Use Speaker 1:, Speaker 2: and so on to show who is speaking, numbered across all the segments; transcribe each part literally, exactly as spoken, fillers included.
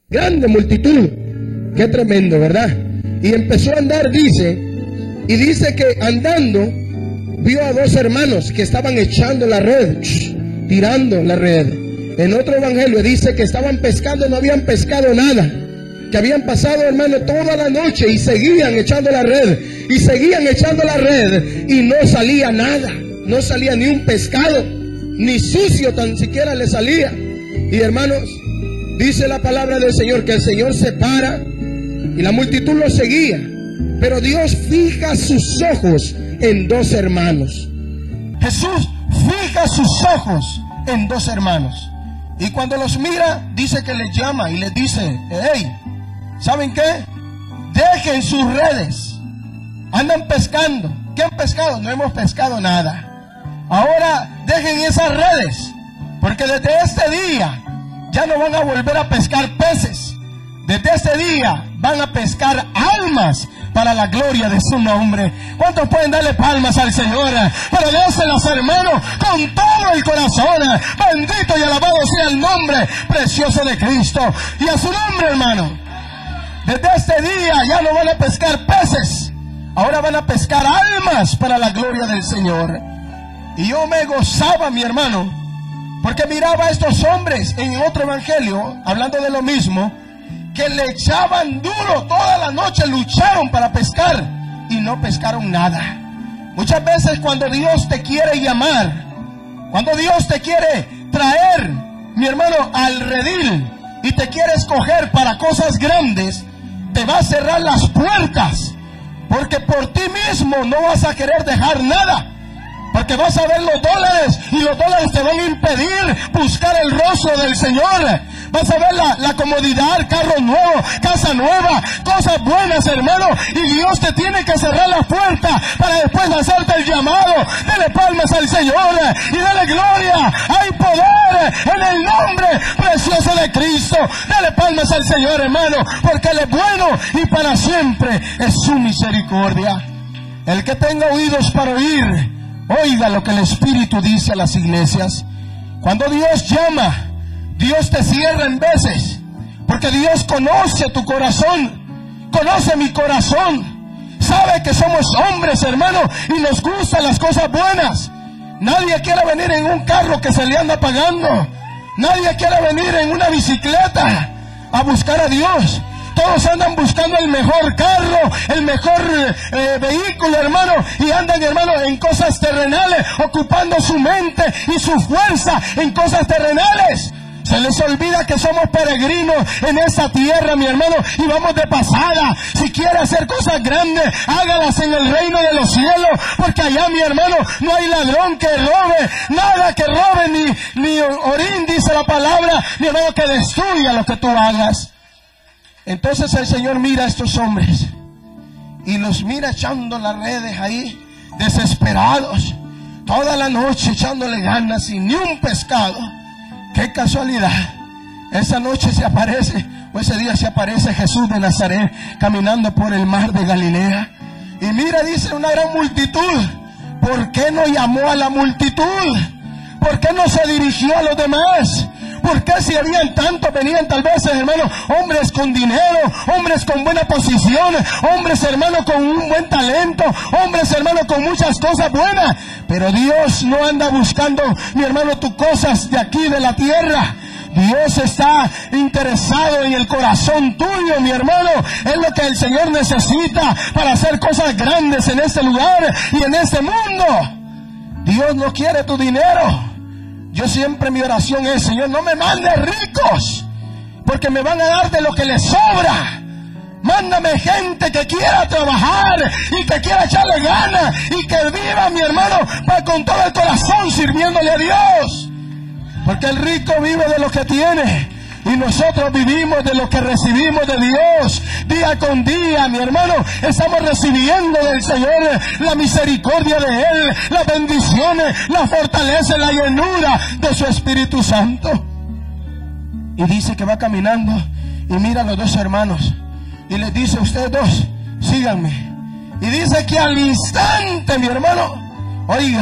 Speaker 1: grande multitud. Qué tremendo, ¿verdad? Y empezó a andar, dice, y dice que andando vio a dos hermanos que estaban echando la red, tirando la red. En otro evangelio dice que estaban pescando, no habían pescado nada, que habían pasado, hermano, toda la noche y seguían echando la red, y seguían echando la red, y no salía nada, no salía ni un pescado, ni sucio tan siquiera le salía. Y hermanos, dice la palabra del Señor que el Señor se para y la multitud lo seguía, pero Dios fija sus ojos en dos hermanos. Jesús fija sus ojos en dos hermanos, y cuando los mira, dice que les llama y les dice: hey, ¿saben qué? Dejen sus redes, andan pescando. ¿Qué han pescado? No hemos pescado nada. Ahora dejen esas redes, porque desde este día ya no van a volver a pescar peces. Desde este día van a pescar almas para la gloria de su nombre. ¿Cuántos pueden darle palmas al Señor? Pero déselas, hermano, con todo el corazón. Bendito y alabado sea el nombre precioso de Cristo. Y a su nombre, hermano. Desde este día ya no van a pescar peces, ahora van a pescar almas para la gloria del Señor. Y yo me gozaba, mi hermano, porque miraba a estos hombres en otro evangelio, hablando de lo mismo, que le echaban duro toda la noche, lucharon para pescar y no pescaron nada. Muchas veces cuando Dios te quiere llamar, cuando Dios te quiere traer, mi hermano, al redil y te quiere escoger para cosas grandes, te va a cerrar las puertas, porque por ti mismo no vas a querer dejar nada. Porque vas a ver los dólares y los dólares te van a impedir buscar el rostro del Señor. Vas a ver la, la comodidad, carro nuevo, casa nueva, cosas buenas, hermano. Y Dios te tiene que cerrar la puerta para después hacerte el llamado. Dele palmas al Señor y dale gloria. Hay poder en el nombre precioso de Cristo. Dale palmas al Señor, hermano, porque Él es bueno y para siempre es su misericordia. El que tenga oídos para oír, oiga lo que el Espíritu dice a las iglesias. Cuando Dios llama, Dios te cierra en veces, porque Dios conoce tu corazón, conoce mi corazón, sabe que somos hombres, hermano, y nos gustan las cosas buenas. Nadie quiere venir en un carro que se le anda pagando, nadie quiere venir en una bicicleta a buscar a Dios. Todos andan buscando el mejor carro, el mejor eh, vehículo, hermano, y andan, hermano, en cosas terrenales, ocupando su mente y su fuerza en cosas terrenales. Se les olvida que somos peregrinos en esta tierra, mi hermano, y vamos de pasada. Si quiere hacer cosas grandes, hágalas en el reino de los cielos, porque allá, mi hermano, no hay ladrón que robe, nada que robe, ni, ni orín, dice la palabra, mi hermano, que destruya lo que tú hagas. Entonces el Señor mira a estos hombres y los mira echando las redes ahí, desesperados, toda la noche echándole ganas y ni un pescado. ¡Qué casualidad! Esa noche se aparece, o ese día se aparece Jesús de Nazaret caminando por el mar de Galilea. Y mira, dice, una gran multitud. ¿Por qué no llamó a la multitud? ¿Por qué no se dirigió a los demás? ¿Por qué si habían tantos, venían tal vez, hermano, hombres con dinero, hombres con buena posición, hombres, hermano, con un buen talento, hombres, hermano, con muchas cosas buenas? Pero Dios no anda buscando, mi hermano, tus cosas de aquí, de la tierra. Dios está interesado en el corazón tuyo, mi hermano. Es lo que el Señor necesita para hacer cosas grandes en este lugar y en este mundo. Dios no quiere tu dinero. Yo siempre, mi oración es: Señor, no me mandes ricos, porque me van a dar de lo que les sobra. Mándame gente que quiera trabajar y que quiera echarle ganas y que viva, mi hermano, para con todo el corazón sirviéndole a Dios. Porque el rico vive de lo que tiene y nosotros vivimos de lo que recibimos de Dios. Día con día, mi hermano, estamos recibiendo del Señor la misericordia de Él, las bendiciones, la fortaleza, la llenura de su Espíritu Santo. Y dice que va caminando y mira a los dos hermanos y les dice: ustedes dos, síganme. Y dice que al instante, mi hermano, oiga,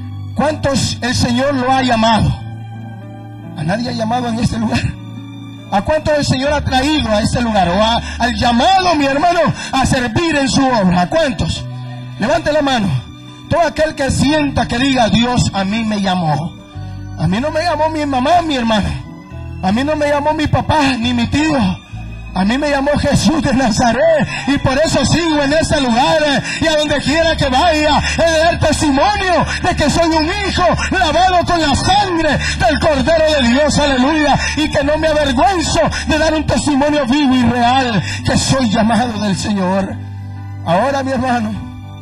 Speaker 1: ¿cuántos el Señor lo ha llamado? A nadie ha llamado en este lugar. ¿A cuánto el Señor ha traído a este lugar? O a, al llamado, mi hermano, a servir en su obra. ¿A cuántos? Levante la mano. Todo aquel que sienta que diga, Dios a mí me llamó. A mí no me llamó mi mamá, mi hermano. A mí no me llamó mi papá, ni mi tío. A mí me llamó Jesús de Nazaret. Y por eso sigo en este lugar. Y a donde quiera que vaya, he de dar testimonio de que soy un hijo lavado con la sangre del Cordero de Dios. Aleluya. Y que no me avergüenzo de dar un testimonio vivo y real, que soy llamado del Señor. Ahora, mi hermano,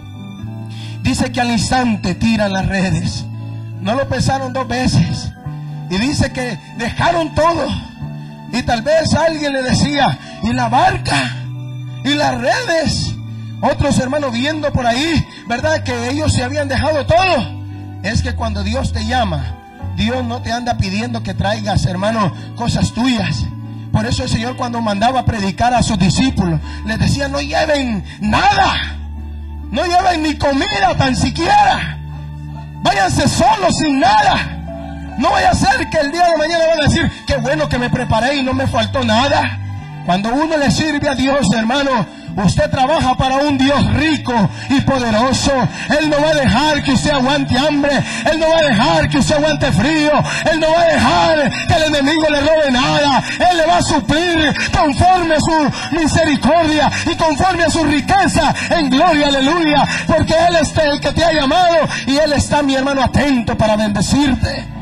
Speaker 1: dice que al instante tiran las redes. No lo pensaron dos veces. Y dice que dejaron todo. Y tal vez alguien le decía, ¿y la barca? ¿Y las redes? Otros hermanos viendo por ahí, ¿verdad? Que ellos se habían dejado todo. Es que cuando Dios te llama, Dios no te anda pidiendo que traigas, hermano, cosas tuyas. Por eso el Señor, cuando mandaba a predicar a sus discípulos, les decía, no lleven nada. No lleven ni comida tan siquiera. Váyanse solos sin nada. No vaya a ser que el día de mañana van a decir, qué bueno que me preparé y no me faltó nada. Cuando uno le sirve a Dios, hermano, usted trabaja para un Dios rico y poderoso. Él no va a dejar que usted aguante hambre. Él no va a dejar que usted aguante frío. Él no va a dejar que el enemigo le robe nada. Él le va a suplir conforme a su misericordia y conforme a su riqueza en gloria, aleluya. Porque Él es el que te ha llamado y Él está, mi hermano, atento para bendecirte.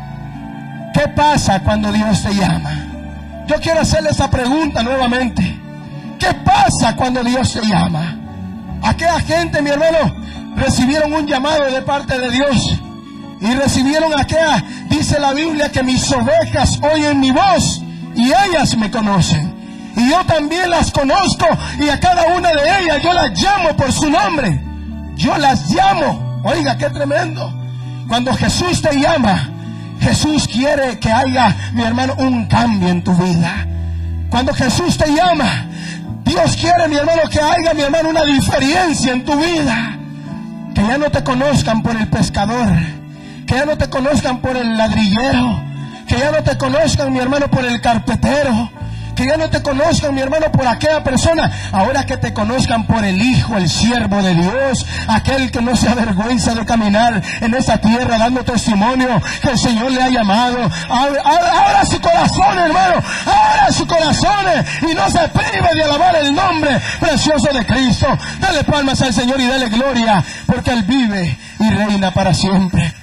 Speaker 1: ¿Qué pasa cuando Dios te llama? Yo quiero hacerle esa pregunta nuevamente. ¿Qué pasa cuando Dios te llama? Aquella gente, mi hermano, recibieron un llamado de parte de Dios. Y recibieron aquella, dice la Biblia, que mis ovejas oyen mi voz y ellas me conocen. Y yo también las conozco y a cada una de ellas yo las llamo por su nombre. Yo las llamo. Oiga, qué tremendo. Cuando Jesús te llama, Jesús quiere que haya, mi hermano, un cambio en tu vida. Cuando Jesús te llama, Dios quiere, mi hermano, que haya, mi hermano, una diferencia en tu vida. Que ya no te conozcan por el pescador, que ya no te conozcan por el ladrillero, que ya no te conozcan, mi hermano, por el carpetero, que ya no te conozcan, mi hermano, por aquella persona. Ahora que te conozcan por el Hijo, el siervo de Dios, aquel que no se avergüenza de caminar en esa tierra dando testimonio que el Señor le ha llamado. Abra su corazón, hermano, abra su corazón y no se prive de alabar el nombre precioso de Cristo. Dale palmas al Señor y dale gloria, porque Él vive y reina para siempre.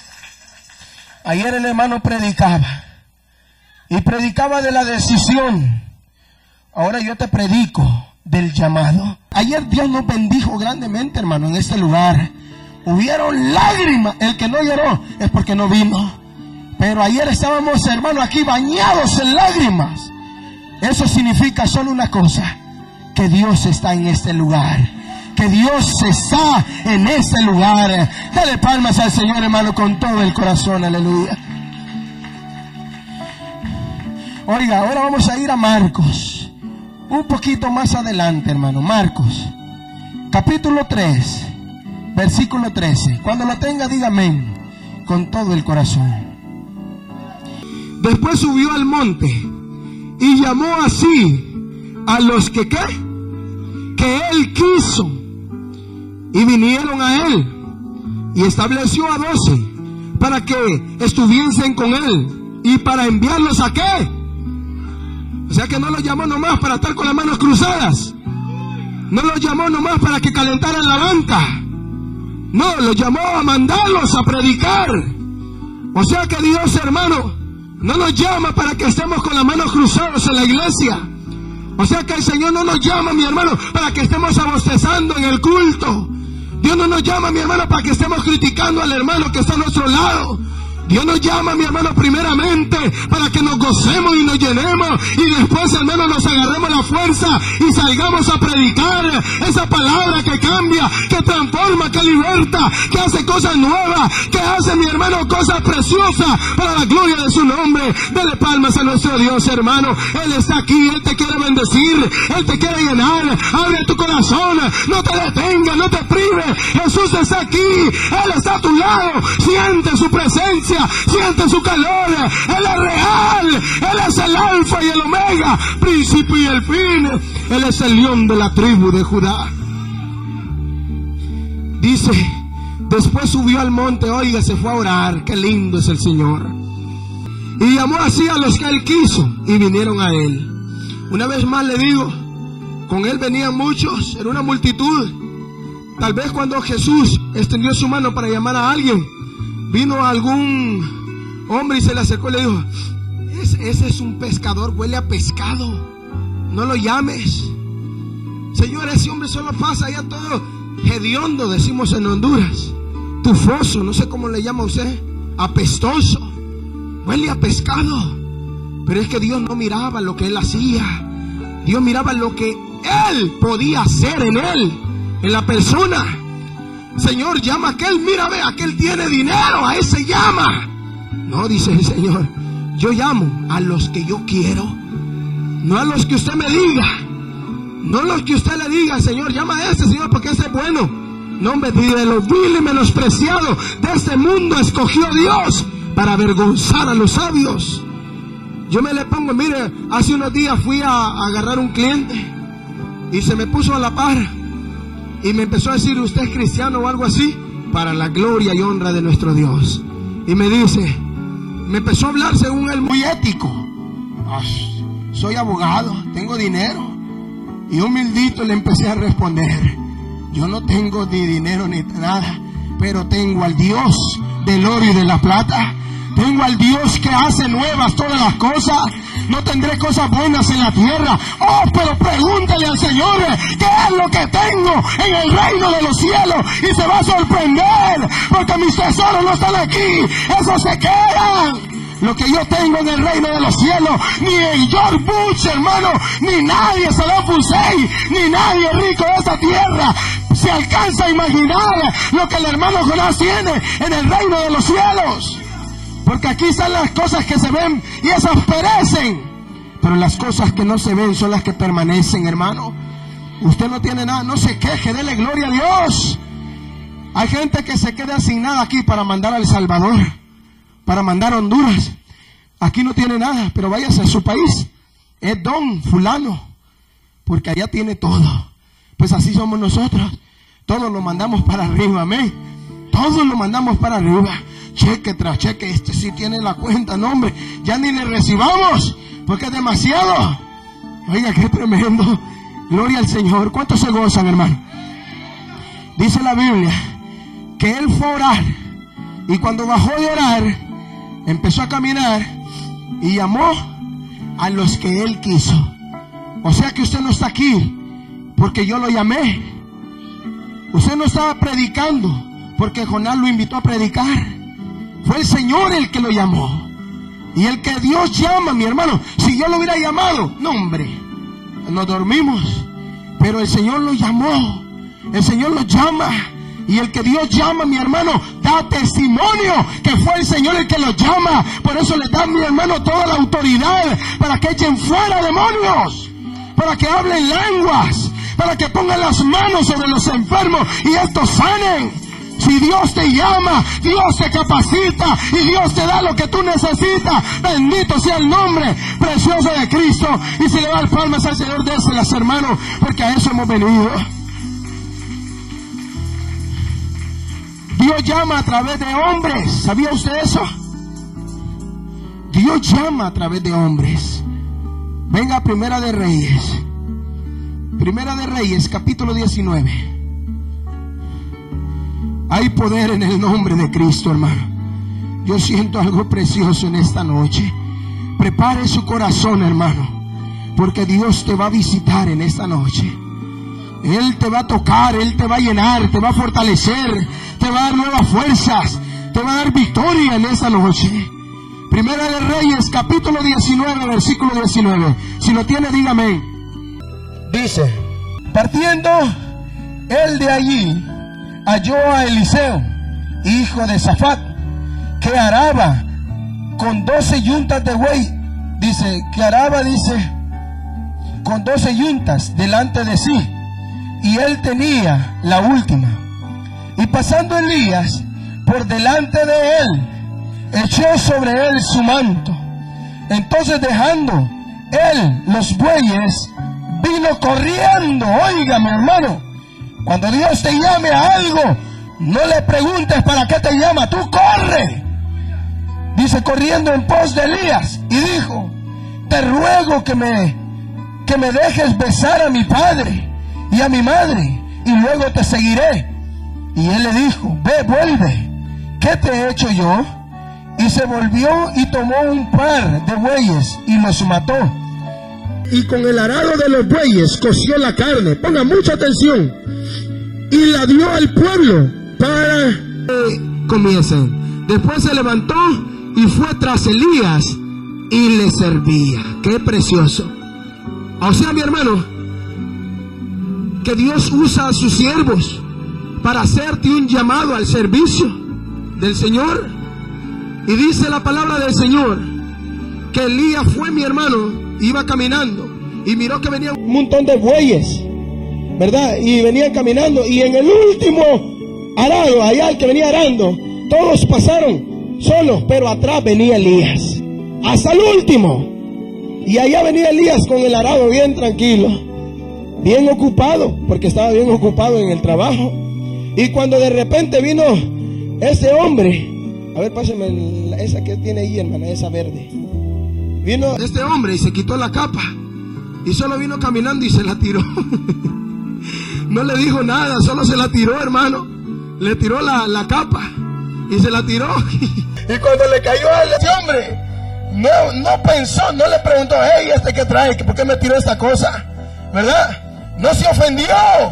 Speaker 1: Ayer el hermano predicaba y predicaba de la decisión. Ahora yo te predico del llamado. Ayer Dios nos bendijo grandemente, hermano, en este lugar. Hubieron lágrimas. El que no lloró es porque no vino. Pero ayer estábamos, hermano, aquí bañados en lágrimas. Eso significa solo una cosa: que Dios está en este lugar. Que Dios está en este lugar. Dale palmas al Señor, hermano, con todo el corazón. Aleluya. Oiga, ahora vamos a ir a Marcos. Un poquito más adelante, hermano. Marcos, capítulo tres, versículo trece. Cuando lo tenga, diga amén con todo el corazón. Después subió al monte y llamó así a los que ¿qué? Que él quiso, y vinieron a él, y estableció a doce para que estuviesen con él y para enviarlos a ¿qué? O sea que no los llamó nomás para estar con las manos cruzadas. No los llamó nomás para que calentaran la banca. No, los llamó a mandarlos a predicar. O sea que Dios, hermano, no nos llama para que estemos con las manos cruzadas en la iglesia. O sea que el Señor no nos llama, mi hermano, para que estemos abostezando en el culto. Dios no nos llama, mi hermano, para que estemos criticando al hermano que está a nuestro lado. Dios nos llama, mi hermano, primeramente para que nos gocemos y nos llenemos, y después, hermano, nos agarremos la fuerza y salgamos a predicar esa palabra que cambia, que transforma, que liberta, que hace cosas nuevas, que hace, mi hermano, cosas preciosas para la gloria de su nombre. Dele palmas a nuestro Dios, hermano. Él está aquí, Él te quiere bendecir, Él te quiere llenar. Abre tu corazón, no te detengas, no te prives. Jesús está aquí, Él está a tu lado. Siente su presencia, presencia, siente su calor. Él es real, Él es el alfa y el omega, principio y el fin. Él es el león de la tribu de Judá. Dice, después subió al monte, oiga, se fue a orar. Qué lindo es el Señor. Y llamó así a los que Él quiso y vinieron a Él. Una vez más le digo, con Él venían muchos, era una multitud. Tal vez cuando Jesús extendió su mano para llamar a alguien, vino algún hombre y se le acercó y le dijo, ese, ese es un pescador, huele a pescado, no lo llames. Señor, ese hombre solo pasa allá todo hediondo, decimos en Honduras, tufoso, no sé cómo le llama usted, apestoso, huele a pescado. Pero es que Dios no miraba lo que él hacía, Dios miraba lo que él podía hacer en él, en la persona. Señor, llama a aquel, mira, ve, aquel tiene dinero, a ese llama. No, dice el Señor, yo llamo a los que yo quiero, no a los que usted me diga, no a los que usted le diga, Señor, llama a este, Señor, porque ese es bueno. No, me de lo vil y menospreciado de este mundo escogió Dios para avergonzar a los sabios. Yo me le pongo, mire, hace unos días fui a, a agarrar un cliente y se me puso a la par y me empezó a decir, ¿usted es cristiano o algo así? Para la gloria y honra de nuestro Dios. Y me dice, me empezó a hablar según él muy ético. Ay, soy abogado, tengo dinero. Y humildito le empecé a responder, yo no tengo ni dinero ni nada, pero tengo al Dios del oro y de la plata. Tengo al Dios que hace nuevas todas las cosas. No tendré cosas buenas en la tierra. Oh, pero pregúntale al Señor qué es lo que tengo en el reino de los cielos y se va a sorprender, porque mis tesoros no están aquí, esos se quedan. Lo que yo tengo en el reino de los cielos, ni en George Bush, hermano, ni nadie, Saddam Hussein, ni nadie rico de esta tierra se alcanza a imaginar lo que el hermano Jonás tiene en el reino de los cielos. Porque aquí están las cosas que se ven y esas perecen, pero las cosas que no se ven son las que permanecen, hermano. Usted no tiene nada, no se queje, dele gloria a Dios. Hay gente que se queda sin nada aquí para mandar a El Salvador, para mandar a Honduras. Aquí no tiene nada, pero váyase a su país, es don fulano, porque allá tiene todo. Pues así somos nosotros, todos lo mandamos para arriba, amén. Todos lo mandamos para arriba, cheque tras cheque. Este sí tiene la cuenta, no hombre, ya ni le recibamos, porque es demasiado. Oiga, qué tremendo, gloria al Señor. ¿Cuántos se gozan, hermano? Dice la Biblia que él fue a orar, y cuando bajó de orar, empezó a caminar y llamó a los que él quiso. O sea que usted no está aquí porque yo lo llamé. Usted no estaba predicando porque Jonás lo invitó a predicar. Fue el Señor el que lo llamó. Y el que Dios llama, mi hermano, si yo lo hubiera llamado, no hombre, nos dormimos. Pero el Señor lo llamó. El Señor lo llama. Y el que Dios llama, mi hermano, da testimonio que fue el Señor el que lo llama. Por eso le da, mi hermano, toda la autoridad para que echen fuera demonios, para que hablen lenguas, para que pongan las manos sobre los enfermos y estos sanen. Si Dios te llama, Dios te capacita y Dios te da lo que tú necesitas. Bendito sea el nombre precioso de Cristo. Y si le da palmas al Señor, déselas, hermano, porque a eso hemos venido. Dios llama a través de hombres. ¿Sabía usted eso? Dios llama a través de hombres. Venga a Primera de Reyes. Primera de Reyes, capítulo diecinueve. Hay poder en el nombre de Cristo, hermano. Yo siento algo precioso en esta noche. Prepare su corazón, hermano, porque Dios te va a visitar en esta noche. Él te va a tocar, Él te va a llenar, te va a fortalecer, te va a dar nuevas fuerzas, te va a dar victoria en esta noche. Primera de Reyes, capítulo diecinueve, versículo diecinueve. Si lo tiene, dígame. Dice: partiendo él de allí, halló a Eliseo, hijo de Safat, que araba con doce yuntas de buey. Dice que araba, dice, con doce yuntas delante de sí, y él tenía la última. Y pasando Elías por delante de él, echó sobre él su manto. Entonces, dejando él los bueyes, vino corriendo. Oiga, mi hermano, cuando Dios te llame a algo, no le preguntes para qué te llama, tú corre. Dice, corriendo en pos de Elías, y dijo: te ruego que me, que me dejes besar a mi padre y a mi madre, y luego te seguiré. Y él le dijo: ve, vuelve, ¿qué te he hecho yo? Y se volvió y tomó un par de bueyes y los mató. Y con el arado de los bueyes coció la carne, ponga mucha atención, y la dio al pueblo para que comiesen. Después se levantó y fue tras Elías y le servía. Qué precioso. O sea, mi hermano, que Dios usa a sus siervos para hacerte un llamado al servicio del Señor. Y dice la palabra del Señor que Elías fue, mi hermano, iba caminando y miró que venía un montón de bueyes, ¿verdad? Y venían caminando, y en el último arado, allá el que venía arando, todos pasaron solos, pero atrás venía Elías, hasta el último. Y allá venía Elías con el arado bien tranquilo, bien ocupado, porque estaba bien ocupado en el trabajo. Y cuando de repente vino ese hombre, a ver, pásame esa que tiene ahí, hermana, esa verde. Vino este hombre y se quitó la capa, y solo vino caminando y se la tiró. No le dijo nada, solo se la tiró, hermano. Le tiró la, la capa y se la tiró. Y cuando le cayó a ese hombre, no, no pensó, no le preguntó: hey, ¿este qué trae? ¿Por qué me tiró esta cosa? ¿Verdad? No se ofendió,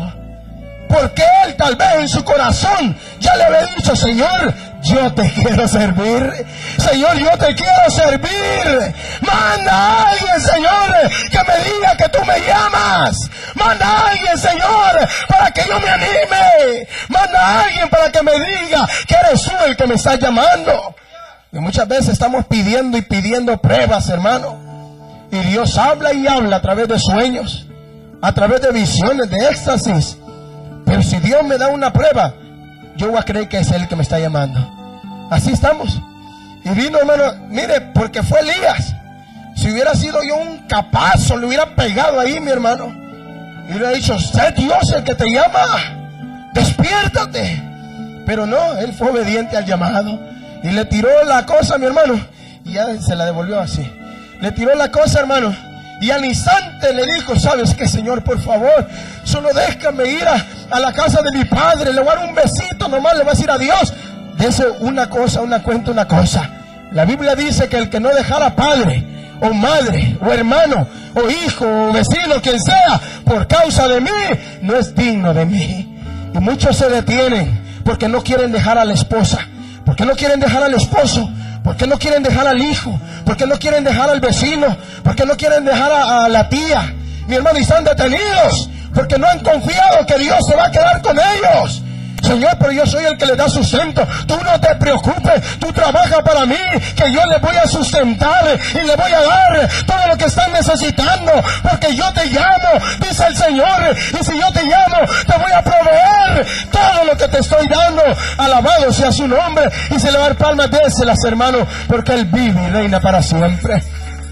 Speaker 1: porque él tal vez en su corazón ya le había dicho: Señor, yo te quiero servir. Señor, yo te quiero servir. Manda a alguien, Señor, que me diga que tú me llamas. Manda a alguien, Señor, para que yo me anime. Manda a alguien para que me diga que eres tú el que me está llamando. Y muchas veces estamos pidiendo y pidiendo pruebas, hermano. Y Dios habla y habla a través de sueños, a través de visiones, de éxtasis. Pero si Dios me da una prueba, yo voy a creer que es Él que me está llamando. Así estamos. Y vino, hermano, mire, porque fue Elías. Si hubiera sido yo un capazo, le hubiera pegado ahí, mi hermano, y le hubiera dicho: sé Dios el que te llama, despiértate. Pero no, él fue obediente al llamado y le tiró la cosa, mi hermano, y ya se la devolvió así. Le tiró la cosa, hermano, y al instante le dijo: ¿sabes qué, Señor? Por favor, solo déjame ir a, a la casa de mi padre. Le voy a dar un besito nomás, le voy a decir adiós. Dese una cosa, una cuenta, una cosa. La Biblia dice que el que no dejara padre o madre o hermano o hijo o vecino, quien sea, por causa de mí, no es digno de mí. Y muchos se detienen porque no quieren dejar a la esposa, porque no quieren dejar al esposo, porque no quieren dejar al hijo, porque no quieren dejar al vecino, porque no quieren dejar a, a la tía, mi hermano, y están detenidos porque no han confiado que Dios se va a quedar con ellos. Señor, pero yo soy el que le da sustento. Tú no te preocupes, tú trabajas para mí, que yo les voy a sustentar y le voy a dar todo lo que están necesitando, porque yo te llamo, dice el Señor, y si yo te llamo, te voy a proveer todo lo que te estoy dando. Alabado sea su nombre, y se le va a dar palmas, déselas, hermano, porque Él vive y reina para siempre.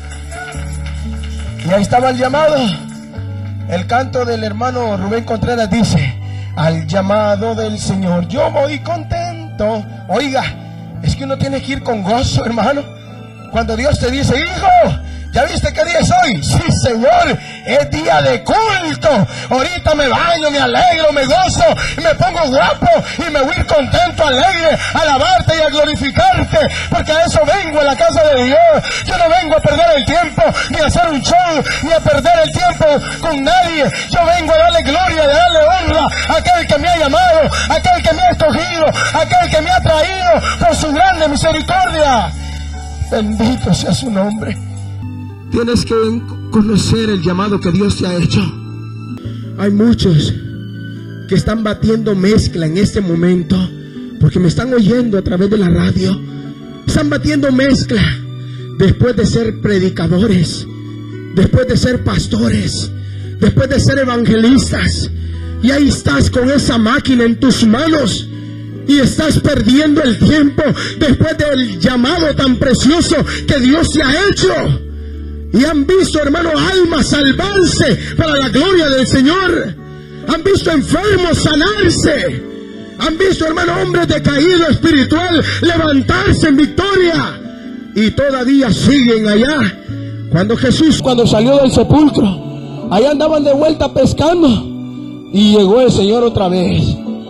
Speaker 1: Y ahí estaba el llamado. El canto del hermano Rubén Contreras dice: al llamado del Señor yo voy contento. Oiga, es que uno tiene que ir con gozo, hermano. Cuando Dios te dice: hijo, ¿ya viste qué día es hoy? Sí, Señor, es día de culto. Ahorita me baño, me alegro, me gozo, y me pongo guapo y me voy a ir contento, alegre, a alabarte y a glorificarte, porque a eso vengo a la casa de Dios. Yo no vengo a perder el tiempo, ni a hacer un show, ni a perder el tiempo con nadie. Yo vengo a darle gloria, a darle honra a aquel que me ha llamado, a aquel que me ha escogido, a aquel que me ha traído por su grande misericordia. Bendito sea su nombre. Tienes que conocer el llamado que Dios te ha hecho. Hay muchos que están batiendo mezcla en este momento, porque me están oyendo a través de la radio. Están batiendo mezcla después de ser predicadores, después de ser pastores, después de ser evangelistas. Y ahí estás con esa máquina en tus manos, y estás perdiendo el tiempo después del llamado tan precioso que Dios te ha hecho. Y han visto, hermano, almas salvarse para la gloria del Señor. Han visto enfermos sanarse. Han visto, hermano, hombres decaídos espiritual levantarse en victoria. Y todavía siguen allá. Cuando Jesús, cuando salió del sepulcro, ahí andaban de vuelta pescando. Y llegó el Señor otra vez.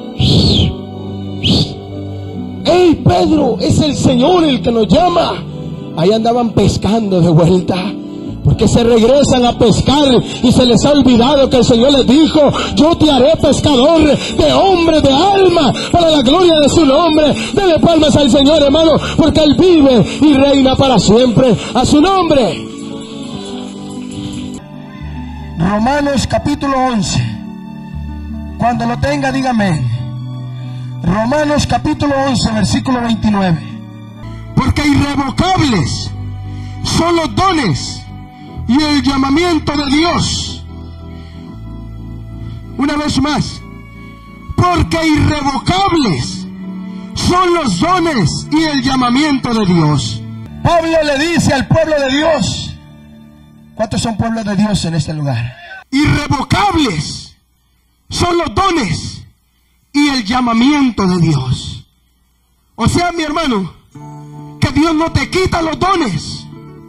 Speaker 1: ¡Ey, Pedro! Es el Señor el que nos llama. Ahí andaban pescando de vuelta. Porque se regresan a pescar y se les ha olvidado que el Señor les dijo: yo te haré pescador de hombres, de alma, para la gloria de su nombre. Dele palmas al Señor, hermano, porque Él vive y reina para siempre. A su nombre. Romanos capítulo once. Cuando lo tenga, dígame. Romanos capítulo once, versículo veintinueve. Porque irrevocables son los dones y el llamamiento de Dios. Una vez más. Porque irrevocables son los dones y el llamamiento de Dios. Pablo le dice al pueblo de Dios. ¿Cuántos son pueblos de Dios en este lugar? Irrevocables son los dones y el llamamiento de Dios. O sea, mi hermano, que Dios no te quita los dones,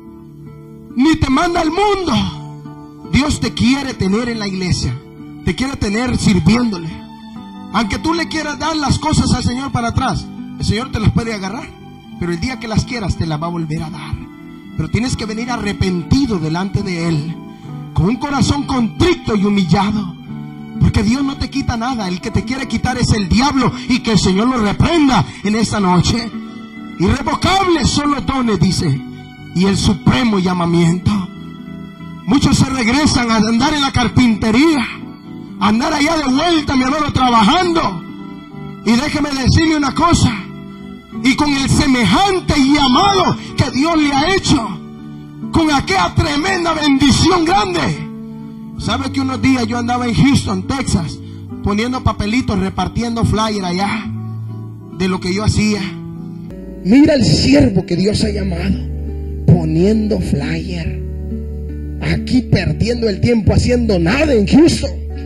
Speaker 1: ni te manda al mundo. Dios te quiere tener en la iglesia, te quiere tener sirviéndole. Aunque tú le quieras dar las cosas al Señor para atrás, el Señor te las puede agarrar, pero el día que las quieras te las va a volver a dar. Pero tienes que venir arrepentido delante de Él, con un corazón contrito y humillado, porque Dios no te quita nada. El que te quiere quitar es el diablo, y que el Señor lo reprenda en esta noche. Irrevocables son los dones, dice, y el supremo llamamiento. Muchos se regresan a andar en la carpintería, a andar allá de vuelta, mi hermano, trabajando. Y déjeme decirle una cosa, y con el semejante llamado que Dios le ha hecho, con aquella tremenda bendición grande. ¿Sabe que unos días yo andaba en Houston, Texas, poniendo papelitos, repartiendo flyer allá de lo que yo hacía? Mira el siervo que Dios ha llamado, poniendo flyer, aquí perdiendo el tiempo haciendo nada en Houston,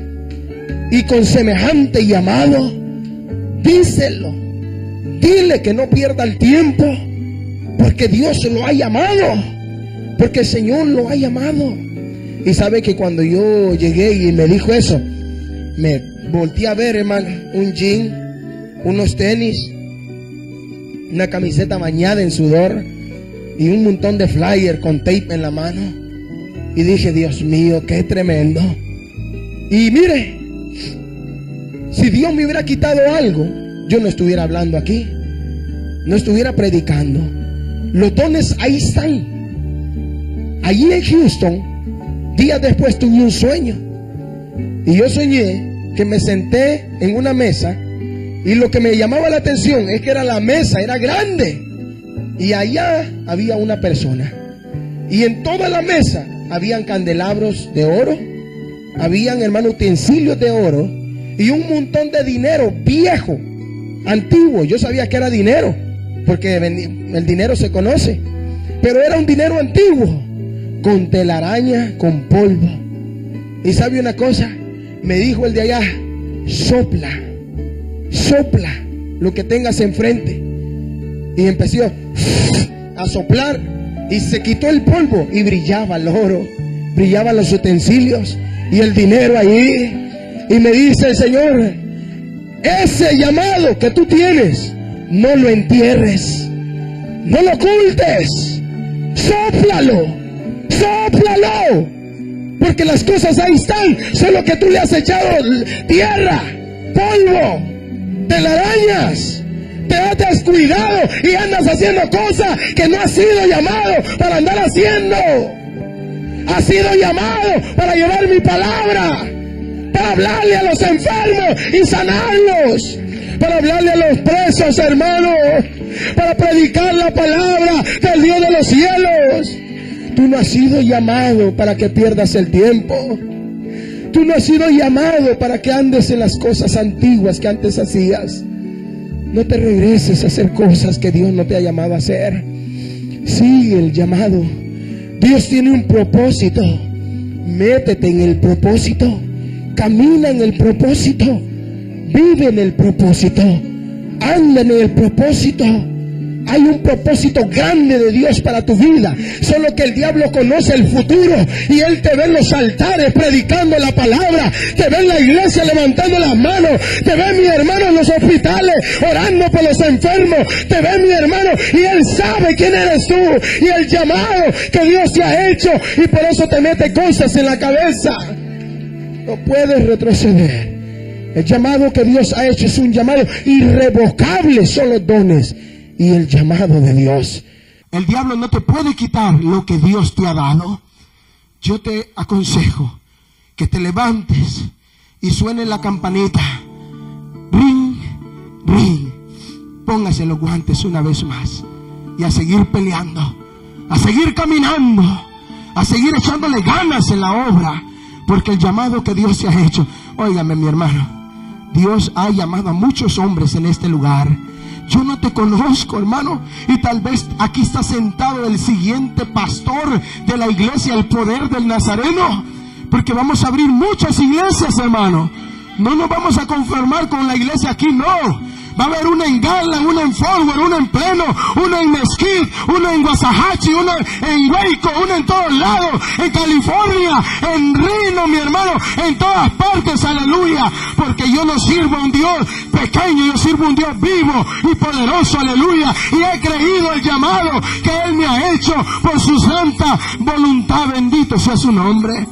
Speaker 1: y con semejante llamado. Díselo, dile que no pierda el tiempo, porque Dios lo ha llamado, porque el Señor lo ha llamado. Y sabe que cuando yo llegué y me dijo eso, me volteé a ver, hermano, un jean, unos tenis, una camiseta bañada en sudor y un montón de flyer con tape en la mano. Y dije: Dios mío, qué tremendo. Y mire, si Dios me hubiera quitado algo, yo no estuviera hablando aquí, no estuviera predicando. Los dones ahí están. Allí en Houston, días después tuve un sueño, y yo soñé que me senté en una mesa, y lo que me llamaba la atención es que era la mesa, era grande, y allá había una persona, y en toda la mesa habían candelabros de oro, habían, hermano, utensilios de oro, y un montón de dinero viejo, antiguo. Yo sabía que era dinero, porque el dinero se conoce, pero era un dinero antiguo, con telaraña, con polvo. Y sabe una cosa, me dijo el de allá: sopla, sopla lo que tengas enfrente. Y empezó a soplar, y se quitó el polvo, y brillaba el oro, brillaban los utensilios y el dinero ahí. Y me dice el Señor: ese llamado que tú tienes, no lo entierres, no lo ocultes, sóplalo, sóplalo, porque las cosas ahí están, solo que tú le has echado tierra, polvo, telarañas, te has descuidado y andas haciendo cosas que no has sido llamado para andar haciendo. Has sido llamado para llevar mi palabra, para hablarle a los enfermos y sanarlos, para hablarle a los presos, hermanos, para predicar la palabra del Dios de los cielos. Tú no has sido llamado para que pierdas el tiempo. Tú no has sido llamado para que andes en las cosas antiguas que antes hacías. No te regreses a hacer cosas que Dios no te ha llamado a hacer. Sigue el llamado. Dios tiene un propósito. Métete en el propósito. Camina en el propósito. Vive en el propósito. Anda en el propósito. Hay un propósito grande de Dios para tu vida. Solo que el diablo conoce el futuro. Y él te ve en los altares predicando la palabra. Te ve en la iglesia levantando las manos. Te ve mi hermano en los hospitales orando por los enfermos. Te ve mi hermano y él sabe quién eres tú. Y el llamado que Dios te ha hecho. Y por eso te mete cosas en la cabeza. No puedes retroceder. El llamado que Dios ha hecho es un llamado irrevocable. Son los dones y el llamado de Dios. El diablo no te puede quitar lo que Dios te ha dado. Yo te aconsejo que te levantes y suene la campanita. Ring, ring. Póngase los guantes una vez más y a seguir peleando, a seguir caminando, a seguir echándole ganas en la obra, porque el llamado que Dios te ha hecho. Óigame, mi hermano, Dios ha llamado a muchos hombres en este lugar. Yo no te conozco, hermano, y tal vez aquí está sentado el siguiente pastor de la iglesia, el poder del Nazareno, porque vamos a abrir muchas iglesias, hermano. No nos vamos a conformar con la iglesia aquí, no. Va a haber una en Garland, una en Forward, una en Pleno, una en Mesquite, una en Waxahachie, una en Waco, una en todos lados, en California, en Reno, mi hermano, en todas partes, aleluya. Porque yo no sirvo a un Dios pequeño, yo sirvo a un Dios vivo y poderoso, aleluya. Y he creído el llamado que Él me ha hecho por su santa voluntad. Bendito sea su nombre.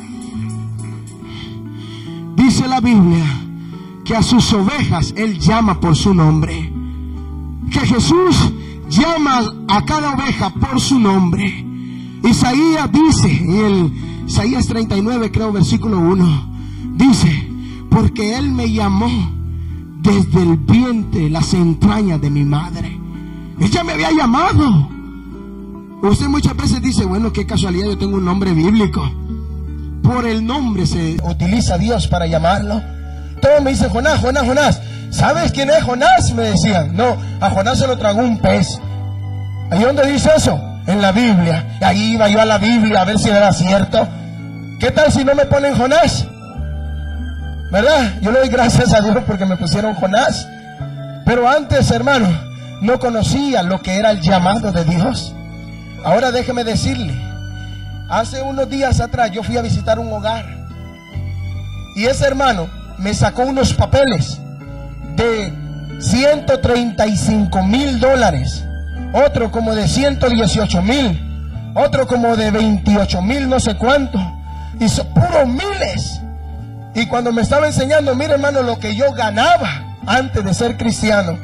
Speaker 1: Dice la Biblia que a sus ovejas Él llama por su nombre. Que Jesús llama a cada oveja por su nombre. Isaías dice, en el Isaías treinta y nueve, creo, versículo uno, dice: porque Él me llamó desde el vientre, las entrañas de mi madre. Ella me había llamado. Usted muchas veces dice, bueno, qué casualidad, yo tengo un nombre bíblico. Por el nombre se utiliza Dios para llamarlo. Todos me dicen Jonás, Jonás, Jonás. ¿Sabes quién es Jonás? Me decían. No, a Jonás se lo tragó un pez. ¿Ahí dónde dice eso? En la Biblia. Y ahí iba yo a la Biblia a ver si era cierto. ¿Qué tal si no me ponen Jonás? ¿Verdad? Yo le doy gracias a Dios porque me pusieron Jonás. Pero antes, hermano, no conocía lo que era el llamado de Dios. Ahora déjeme decirle, hace unos días atrás yo fui a visitar un hogar. Y ese hermano me sacó unos papeles de ciento treinta y cinco mil dólares, otro como de ciento dieciocho mil, otro como de veintiocho mil, no sé cuánto, y son puros miles. Y cuando me estaba enseñando, mire hermano, lo que yo ganaba antes de ser cristiano,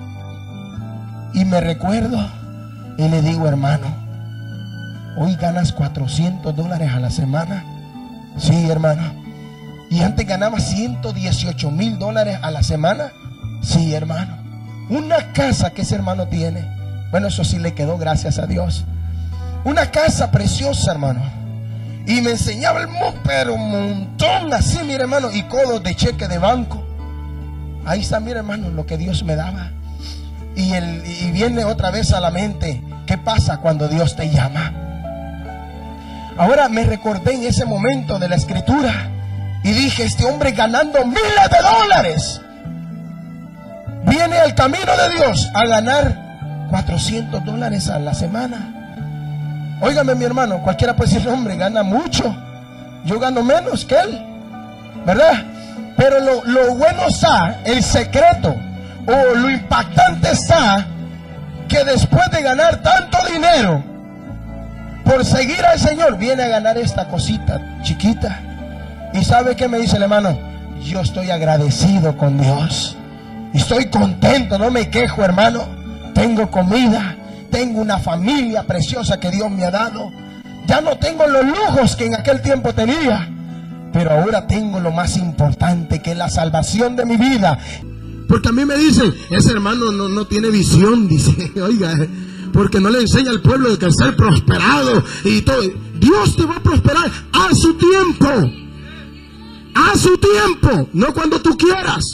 Speaker 1: y me recuerdo y le digo, hermano, hoy ganas cuatrocientos dólares a la semana. Sí, hermano. Y antes ganaba ciento dieciocho mil dólares a la semana. Sí, hermano. Una casa que ese hermano tiene. Bueno, eso sí le quedó, gracias a Dios. Una casa preciosa, hermano. Y me enseñaba el mo, pero un montón así, mire hermano, y codos de cheque de banco. Ahí está, mire hermano, lo que Dios me daba. Y, el, y viene otra vez a la mente, ¿qué pasa cuando Dios te llama? Ahora me recordé en ese momento de la escritura. Y dije, este hombre ganando miles de dólares viene al camino de Dios a ganar cuatrocientos dólares a la semana. Óigame, mi hermano, cualquiera puede decir, hombre, gana mucho. Yo gano menos que él, ¿verdad? Pero lo, lo bueno está, el secreto o lo impactante está que después de ganar tanto dinero por seguir al Señor, viene a ganar esta cosita chiquita. ¿Y sabe qué me dice el hermano? Yo estoy agradecido con Dios. Estoy contento, no me quejo, hermano. Tengo comida, tengo una familia preciosa que Dios me ha dado. Ya no tengo los lujos que en aquel tiempo tenía, pero ahora tengo lo más importante, que es la salvación de mi vida. Porque a mí me dicen, ese hermano no, no tiene visión, dice, oiga, porque no le enseña al pueblo de que ser prosperado y todo. Dios te va a prosperar a su tiempo. A su tiempo, no cuando tú quieras.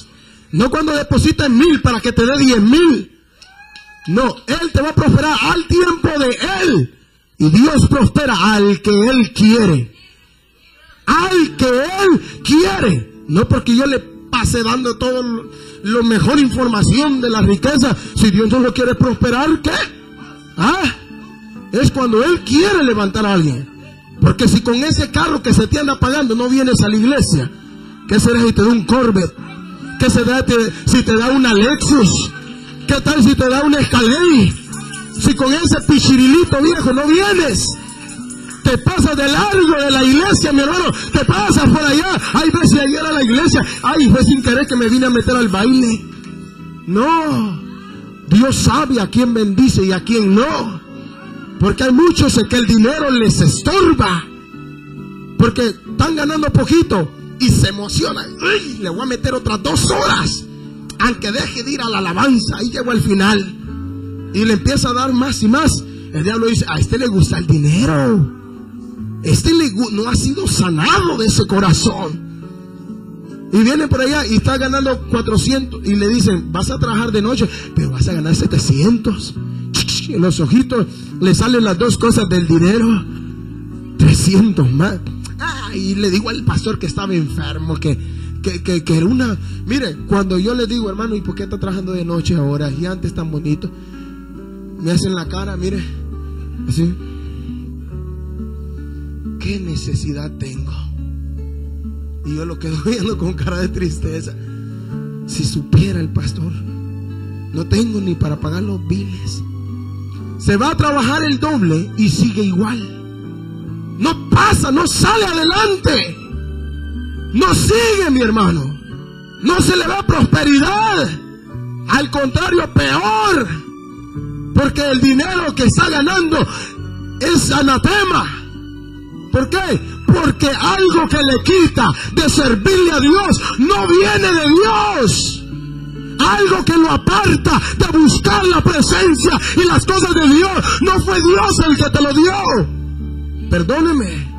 Speaker 1: No cuando depositas mil para que te dé diez mil. No, Él te va a prosperar al tiempo de Él. Y Dios prospera al que Él quiere. Al que Él quiere. No porque yo le pase dando todo lo mejor información de la riqueza. Si Dios no lo quiere prosperar, ¿qué? ¿Ah? Es cuando Él quiere levantar a alguien. Porque si con ese carro que se te anda pagando no vienes a la iglesia, ¿qué será si te da un Corvette? ¿Qué será si te da una Lexus? ¿Qué tal si te da una Escalade? Si con ese pichirilito viejo no vienes, te pasas de largo de la iglesia, mi hermano, te pasas por allá. Ay, ves si ayer a la iglesia, ay, fue sin querer que me vine a meter al baile. No, Dios sabe a quién bendice y a quién no. Porque hay muchos que el dinero les estorba, porque están ganando poquito y se emocionan. Uy, le voy a meter otras dos horas, aunque deje de ir a la alabanza. Ahí llegó al final y le empieza a dar más y más. El diablo dice, a este le gusta el dinero. Este le, no ha sido sanado de ese corazón. Y viene por allá y está ganando cuatrocientos y le dicen, vas a trabajar de noche, pero vas a ganar setecientos. En los ojitos le salen las dos cosas del dinero, trescientos más. Ah, y le digo al pastor que estaba enfermo, que, que, que, que era una... Mire, cuando yo le digo, hermano, ¿y por qué está trabajando de noche ahora? Y antes tan bonito. Me hacen la cara, mire, así. ¿Qué necesidad tengo? Y yo lo quedo viendo con cara de tristeza. Si supiera el pastor, no tengo ni para pagar los biles. Se va a trabajar el doble y sigue igual. No pasa, no sale adelante. No sigue, mi hermano. No se le ve prosperidad. Al contrario, peor. Porque el dinero que está ganando es anatema. ¿Por qué? Porque algo que le quita de servirle a Dios no viene de Dios. Algo que lo aparta de buscar la presencia y las cosas de Dios. No fue Dios el que te lo dio. Perdóneme.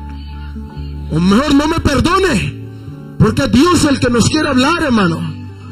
Speaker 1: O mejor no me perdone. Porque Dios es el que nos quiere hablar, hermano.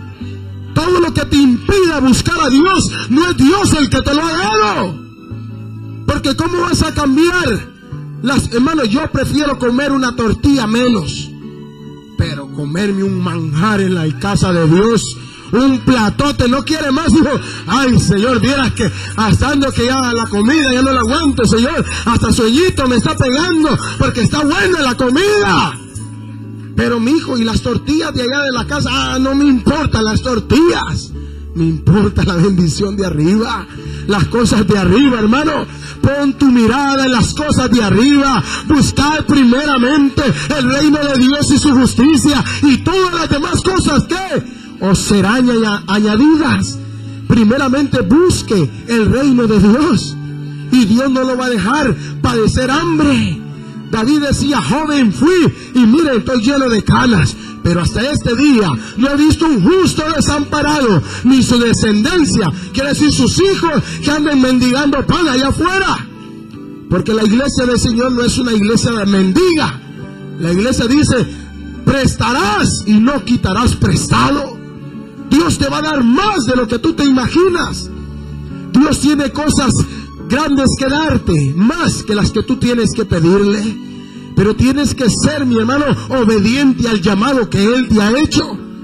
Speaker 1: Todo lo que te impida buscar a Dios, no es Dios el que te lo ha dado. Porque ¿cómo vas a cambiar? Las, hermanos, yo prefiero comer una tortilla menos, pero comerme un manjar en la casa de Dios, un platote, no quiere más, hijo. Ay, Señor, vieras que hasta ando que ya la comida ya no la aguanto, Señor. Hasta sueñito me está pegando porque está buena la comida. Pero mi hijo, y las tortillas de allá de la casa, ah, no me importan las tortillas. Me importa la bendición de arriba, las cosas de arriba, hermano. Pon tu mirada en las cosas de arriba. Buscar primeramente el reino de Dios y su justicia, y todas las demás cosas que os serán añadidas. Primeramente busque el reino de Dios, y Dios no lo va a dejar padecer hambre. David decía, joven fui y mire, estoy lleno de canas, pero hasta este día no he visto un justo desamparado, ni su descendencia, quiere decir sus hijos, que anden mendigando pan allá afuera. Porque la iglesia del Señor no es una iglesia de mendiga. La iglesia dice, prestarás y no quitarás prestado. Dios te va a dar más de lo que tú te imaginas. Dios tiene cosas grandes que darte, más que las que tú tienes que pedirle. Pero tienes que ser, mi hermano, obediente al llamado que Él te ha hecho.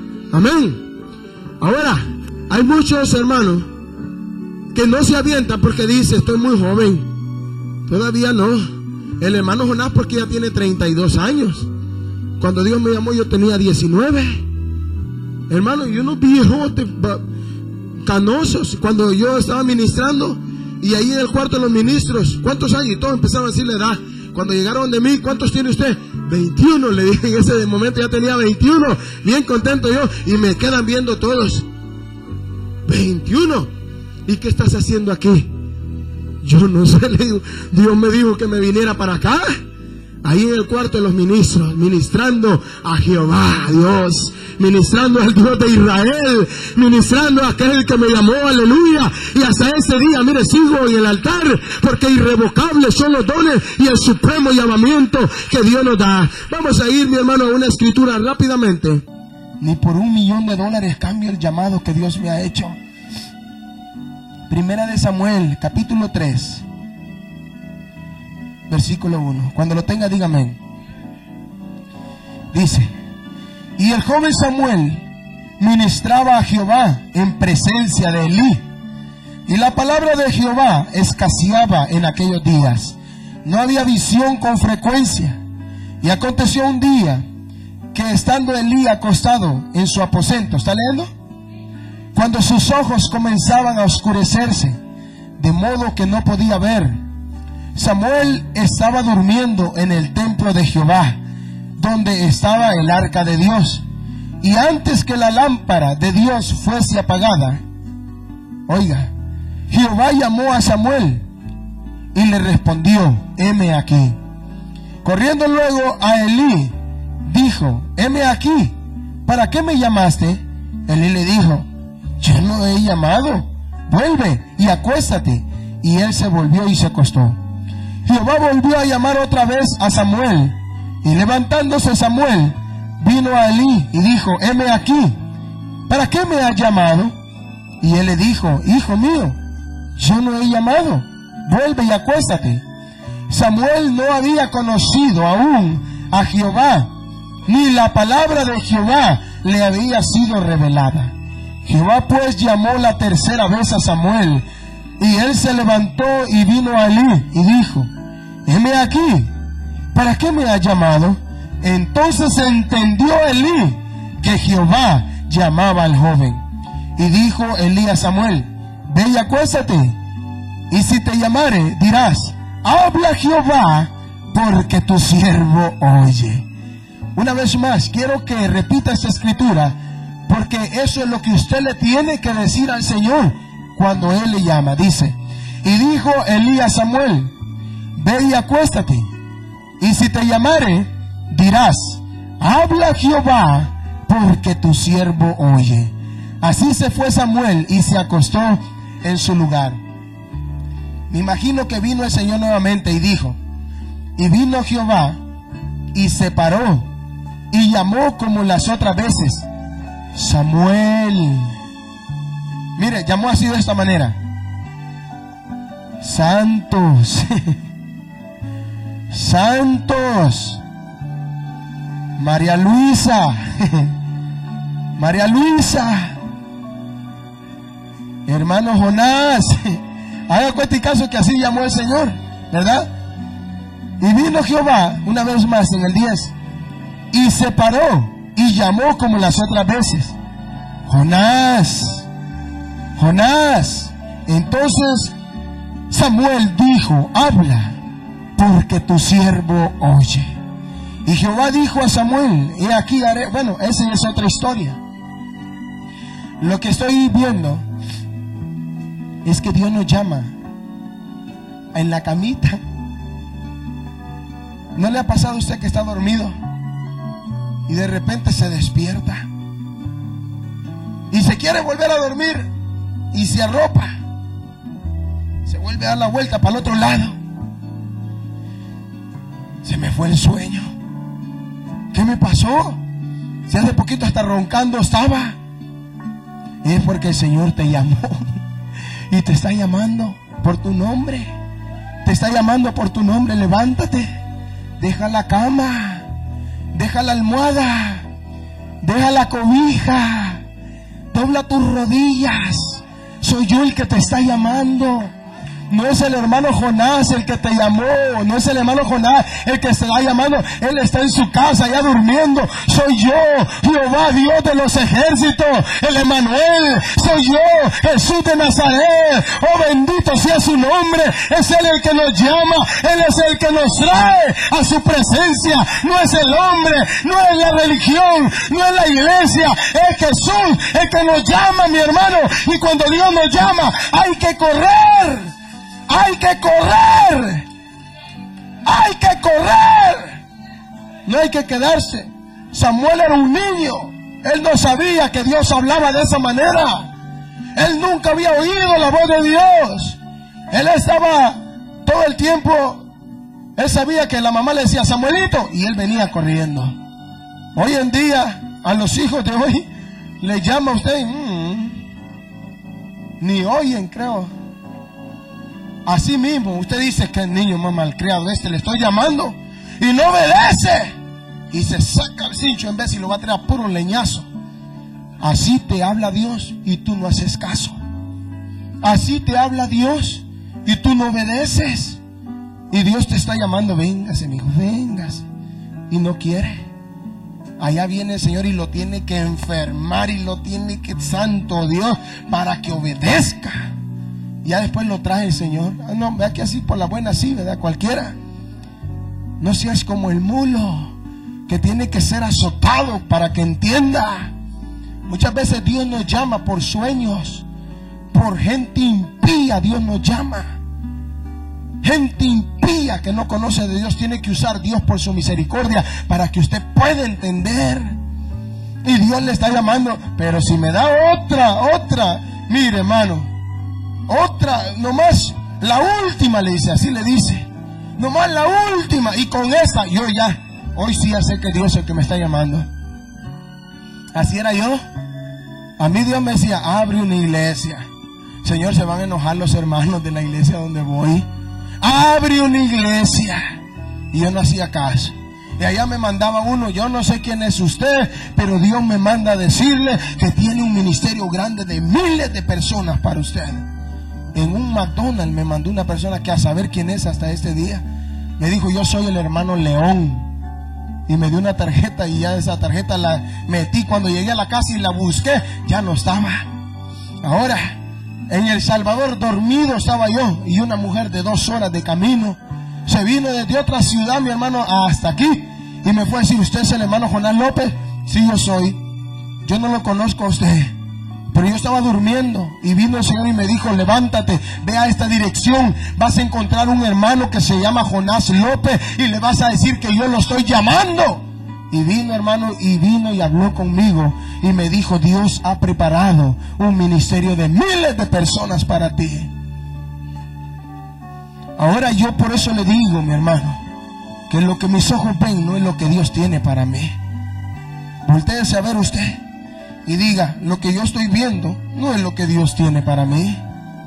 Speaker 1: Amén. Ahora, hay muchos hermanos que no se avientan porque dice, estoy muy joven. Todavía no. El hermano Jonás porque ya tiene treinta y dos años. Cuando Dios me llamó yo tenía diecinueve. Hermano, y unos viejotes canosos. Cuando yo estaba ministrando, y ahí en el cuarto de los ministros, ¿cuántos años? Y todos empezaron a decir la edad. Cuando llegaron de mí, ¿cuántos tiene usted? veintiuno, le dije. En ese momento ya tenía veintiuno. Bien contento yo. Y me quedan viendo todos. veintiuno. ¿Y qué estás haciendo aquí? Yo no sé, le digo. Dios me dijo que me viniera para acá. Ahí en el cuarto de los ministros, ministrando a Jehová, Dios, ministrando al Dios de Israel, ministrando a aquel que me llamó, aleluya. Y hasta este día, mire, sigo en el altar, porque irrevocables son los dones y el supremo llamamiento que Dios nos da. Vamos a ir, mi hermano, a una escritura rápidamente. Ni por un millón de dólares cambio el llamado que Dios me ha hecho. Primera de Samuel, capítulo tres, versículo uno. Cuando lo tenga, dígame. Dice: y el joven Samuel ministraba a Jehová en presencia de Elí, y la palabra de Jehová escaseaba en aquellos días. No había visión con frecuencia. Y aconteció un día que, estando Elí acostado en su aposento, ¿está leyendo? Cuando sus ojos comenzaban a oscurecerse, de modo que no podía ver, Samuel estaba durmiendo en el templo de Jehová, donde estaba el arca de Dios. Y antes que la lámpara de Dios fuese apagada, oiga, Jehová llamó a Samuel y le respondió: heme aquí. Corriendo luego a Elí, dijo: heme aquí, ¿para qué me llamaste? Elí le dijo: yo no he llamado, vuelve y acuéstate. Y él se volvió y se acostó. Jehová volvió a llamar otra vez a Samuel, y levantándose Samuel, vino a Elí y dijo: heme aquí, ¿para qué me has llamado? Y él le dijo: hijo mío, yo no he llamado, vuelve y acuéstate. Samuel no había conocido aún a Jehová, ni la palabra de Jehová le había sido revelada. Jehová pues llamó la tercera vez a Samuel, y él se levantó y vino a Elí y dijo: heme aquí, ¿para qué me has llamado? Entonces entendió Elí que Jehová llamaba al joven. Y dijo Elí a Samuel: ve y acuéstate, y si te llamare, dirás: habla Jehová, porque tu siervo oye. Una vez más, quiero que repita esta escritura, porque eso es lo que usted le tiene que decir al Señor cuando Él le llama. Dice: y dijo Elí a Samuel: ve y acuéstate, y si te llamare, dirás: habla Jehová, porque tu siervo oye. Así se fue Samuel y se acostó en su lugar. Me imagino que vino el Señor nuevamente y dijo: y vino Jehová y se paró y llamó como las otras veces: Samuel. Mire, llamó así de esta manera: santos, santos, María Luisa, María Luisa, hermano Jonás. Haga cuenta y caso que así llamó el Señor, ¿verdad? Y vino Jehová una vez más en el diez y se paró y llamó como las otras veces: Jonás, Jonás. Entonces Samuel dijo: habla, porque tu siervo oye. Y Jehová dijo a Samuel: he aquí haré. Bueno, esa es otra historia. Lo que estoy viendo es que Dios nos llama en la camita. ¿No le ha pasado a usted que está dormido y de repente se despierta y se quiere volver a dormir y se arropa, se vuelve a dar la vuelta para el otro lado? Se me fue el sueño. ¿Qué me pasó? Si hace poquito hasta roncando estaba. Es porque el Señor te llamó y te está llamando por tu nombre. Te está llamando por tu nombre. Levántate, deja la cama, deja la almohada, deja la cobija, dobla tus rodillas. Soy yo el que te está llamando. No es el hermano Jonás el que te llamó. No es el hermano Jonás el que se está llamando. Él está en su casa ya durmiendo. Soy yo, Jehová, Dios de los ejércitos, el Emmanuel. Soy yo, Jesús de Nazaret. Oh, bendito sea su nombre. Es Él el que nos llama. Él es el que nos trae a su presencia. No es el hombre, no es la religión, no es la iglesia. Es Jesús el que nos llama, mi hermano. Y cuando Dios nos llama, hay que correr. Hay que correr. Hay que correr. No hay que quedarse. Samuel era un niño. Él no sabía que Dios hablaba de esa manera. Él nunca había oído la voz de Dios. Él estaba todo el tiempo. Él sabía que la mamá le decía: Samuelito, y él venía corriendo. Hoy en día A los hijos de hoy le llama a usted, mmm, ni oyen, creo. Así mismo, usted dice que el niño más malcriado este, le estoy llamando y no obedece. Y se saca el cincho en vez y lo va a traer a puro leñazo. Así te habla Dios y tú no haces caso. Así te habla Dios y tú no obedeces. Y Dios te está llamando, véngase, mi hijo, véngase. Y no quiere. Allá viene el Señor y lo tiene que enfermar y lo tiene que, santo Dios, para que obedezca. Ya después lo trae el Señor. Ah, no, vea que así por la buena sí, ¿verdad? Cualquiera. No seas como el mulo que tiene que ser azotado para que entienda. Muchas veces Dios nos llama por sueños, por gente impía. Dios nos llama. Gente impía que no conoce de Dios, tiene que usar Dios por su misericordia para que usted pueda entender. Y Dios le está llamando. Pero si me da otra, otra, mire, hermano, otra, nomás la última, le dice, así le dice, nomás la última, y con esta yo ya, hoy sí ya sé que Dios es el que me está llamando. Así era yo. A mí Dios me decía, abre una iglesia. Señor, se van a enojar los hermanos de la iglesia donde voy. Abre una iglesia. Y yo no hacía caso. Y allá me mandaba uno, yo no sé quién es usted, pero Dios me manda a decirle que tiene un ministerio grande de miles de personas para usted. En un McDonald's me mandó una persona que a saber quién es hasta este día. Me dijo, yo soy el hermano León. Y me dio una tarjeta y ya esa tarjeta la metí. Cuando llegué a la casa y la busqué, ya no estaba. Ahora, en El Salvador dormido estaba yo y una mujer de dos horas de camino. Se vino desde otra ciudad, mi hermano, hasta aquí. Y me fue a decir, ¿usted es el hermano Jonás López? Sí, yo soy. Yo no lo conozco a usted. Pero yo estaba durmiendo y vino el Señor y me dijo, levántate, ve a esta dirección, vas a encontrar un hermano que se llama Jonás López y le vas a decir que yo lo estoy llamando. Y vino, hermano, y vino y habló conmigo y me dijo, Dios ha preparado un ministerio de miles de personas para ti. Ahora yo por eso le digo, mi hermano, que lo que mis ojos ven no es lo que Dios tiene para mí. Voltéese a ver usted y diga, lo que yo estoy viendo no es lo que Dios tiene para mí.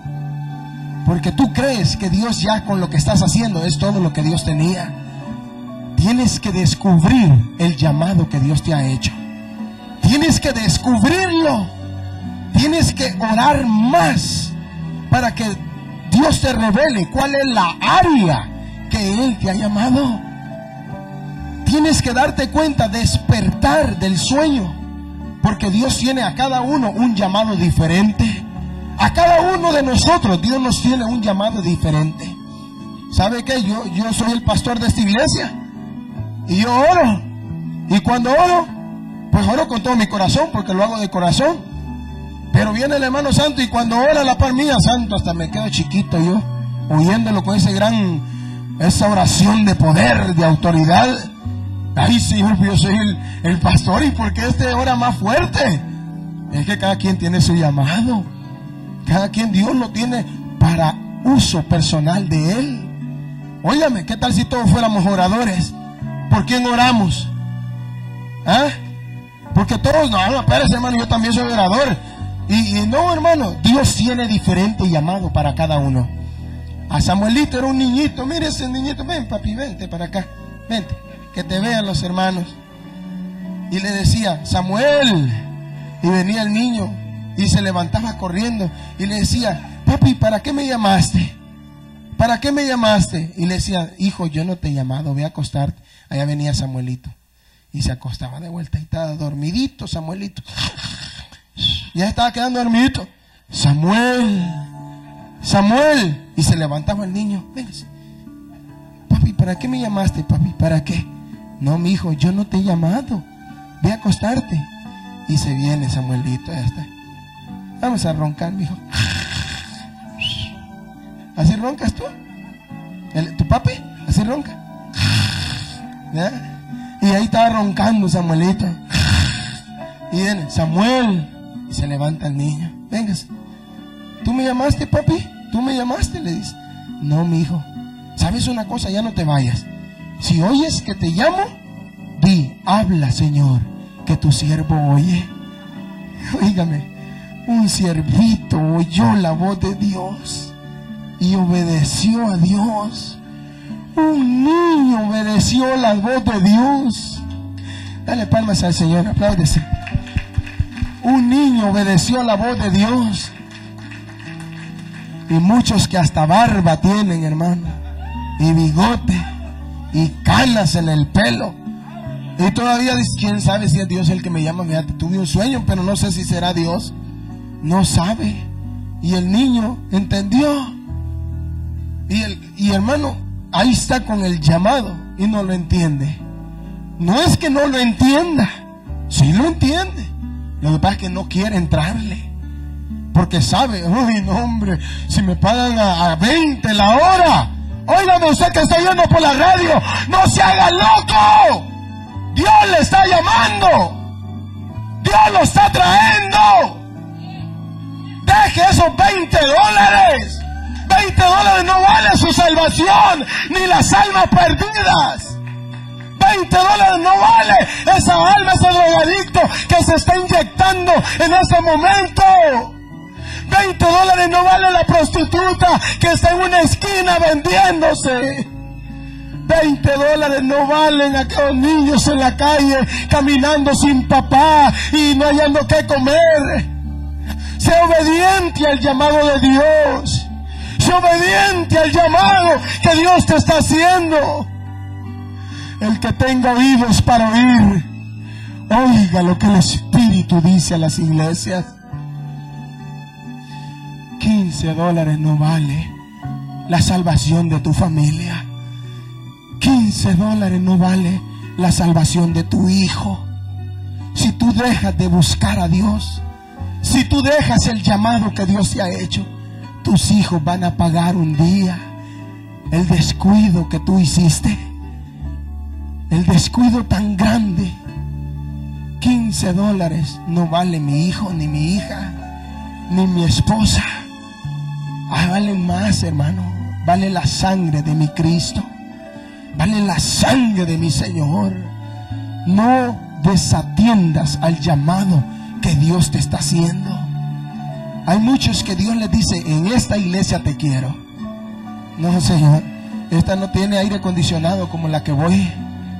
Speaker 1: Porque tú crees que Dios ya con lo que estás haciendo es todo lo que Dios tenía. Tienes que descubrir el llamado que Dios te ha hecho. Tienes que descubrirlo. Tienes que orar más para que Dios te revele cuál es la área que Él te ha llamado. Tienes que darte cuenta, despertar del sueño. Porque Dios tiene a cada uno un llamado diferente. A cada uno de nosotros Dios nos tiene un llamado diferente. ¿Sabe qué? Yo, yo soy el pastor de esta iglesia y yo oro. Y cuando oro, pues oro con todo mi corazón, porque lo hago de corazón. Pero viene el hermano santo y cuando ora a la par mía, santo, hasta me quedo chiquito yo, oyéndolo con ese gran, esa oración de poder, de autoridad. Ay, Señor, yo soy el, el pastor, ¿y por qué este ora más fuerte? Es que cada quien tiene su llamado. Cada quien Dios lo tiene para uso personal de Él. Óigame, ¿qué tal si todos fuéramos oradores? ¿Por quién oramos? ¿Ah? Porque todos, no, no, espérese, hermano, yo también soy orador. Y, y no, hermano, Dios tiene diferente llamado para cada uno. A Samuelito era un niñito, mire ese niñito, ven papi, vente para acá, vente, que te vean los hermanos. Y le decía, Samuel, y venía el niño y se levantaba corriendo y le decía, papi, ¿para qué me llamaste? ¿Para qué me llamaste? Y le decía, hijo, yo no te he llamado, ve a acostarte. Allá venía Samuelito y se acostaba de vuelta y estaba dormidito Samuelito. Ya estaba quedando dormidito. Samuel, Samuel. Y se levantaba el niño. Véngase. Papi, ¿para qué me llamaste, papi? ¿Para qué? No, mi hijo, yo no te he llamado. Ve a acostarte. Y se viene Samuelito. Ya está. Vamos a roncar, mi hijo. ¿Así roncas tú? ¿El, ¿Tu papi? ¿Así ronca? ¿Ya? Y ahí estaba roncando Samuelito. Y viene Samuel. Y se levanta el niño. Véngase. ¿Tú me llamaste, papi? ¿Tú me llamaste? Le dice. No, mi hijo. ¿Sabes una cosa? Ya no te vayas. Si oyes que te llamo, di, habla, Señor, que tu siervo oye. Óigame, un siervito oyó la voz de Dios y obedeció a Dios. Un niño obedeció la voz de Dios. Dale palmas al Señor, apláudese. Un niño obedeció la voz de Dios. Y muchos que hasta barba tienen, hermano, y bigote, y canas en el pelo, y todavía dice, quién sabe si es Dios el que me llama. Fíjate, tuve un sueño, pero no sé si será Dios. No sabe. Y el niño entendió. Y el y hermano, ahí está con el llamado y no lo entiende. No es que no lo entienda, sí lo entiende. Lo que pasa es que no quiere entrarle, porque sabe, uy, no, hombre, si me pagan a, a veinte la hora. Óigame usted que está oyendo por la radio, no se haga loco. Dios le está llamando, Dios lo está trayendo. Deje esos veinte dólares. veinte dólares no vale su salvación, ni las almas perdidas. veinte dólares no vale esa alma, ese drogadicto que se está inyectando en ese momento. veinte dólares no vale la prostituta que está en una esquina vendiéndose. veinte dólares no valen aquellos niños en la calle caminando sin papá y no hallando qué comer. Sea obediente al llamado de Dios. Sea obediente al llamado que Dios te está haciendo. El que tenga oídos para oír, oiga lo que el Espíritu dice a las iglesias. quince dólares no vale la salvación de tu familia. quince dólares no vale la salvación de tu hijo. Si tú dejas de buscar a Dios, si tú dejas el llamado que Dios te ha hecho, tus hijos van a pagar un día el descuido que tú hiciste. El descuido tan grande. quince dólares no vale mi hijo, ni mi hija, ni mi esposa. Ah, vale más, hermano. Vale la sangre de mi Cristo. Vale la sangre de mi Señor. No desatiendas al llamado que Dios te está haciendo. Hay muchos que Dios les dice, en esta iglesia te quiero. No, Señor, esta no tiene aire acondicionado como la que voy.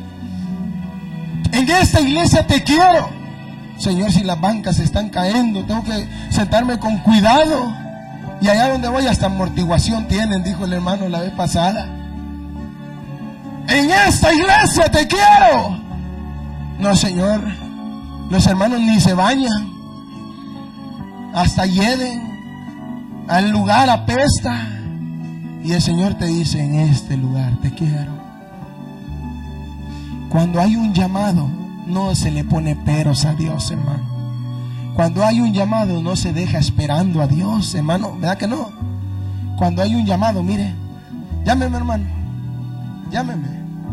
Speaker 1: En esta iglesia te quiero. Señor, si las bancas se están cayendo, tengo que sentarme con cuidado. Y allá donde voy hasta amortiguación tienen, dijo el hermano la vez pasada. En esta iglesia te quiero. No, Señor, los hermanos ni se bañan, hasta hieden, al lugar apesta. Y el Señor te dice, en este lugar te quiero. Cuando hay un llamado, no se le pone peros a Dios, hermano. Cuando hay un llamado, no se deja esperando a Dios, hermano. ¿Verdad que no? Cuando hay un llamado, mire, llámeme, hermano, llámeme.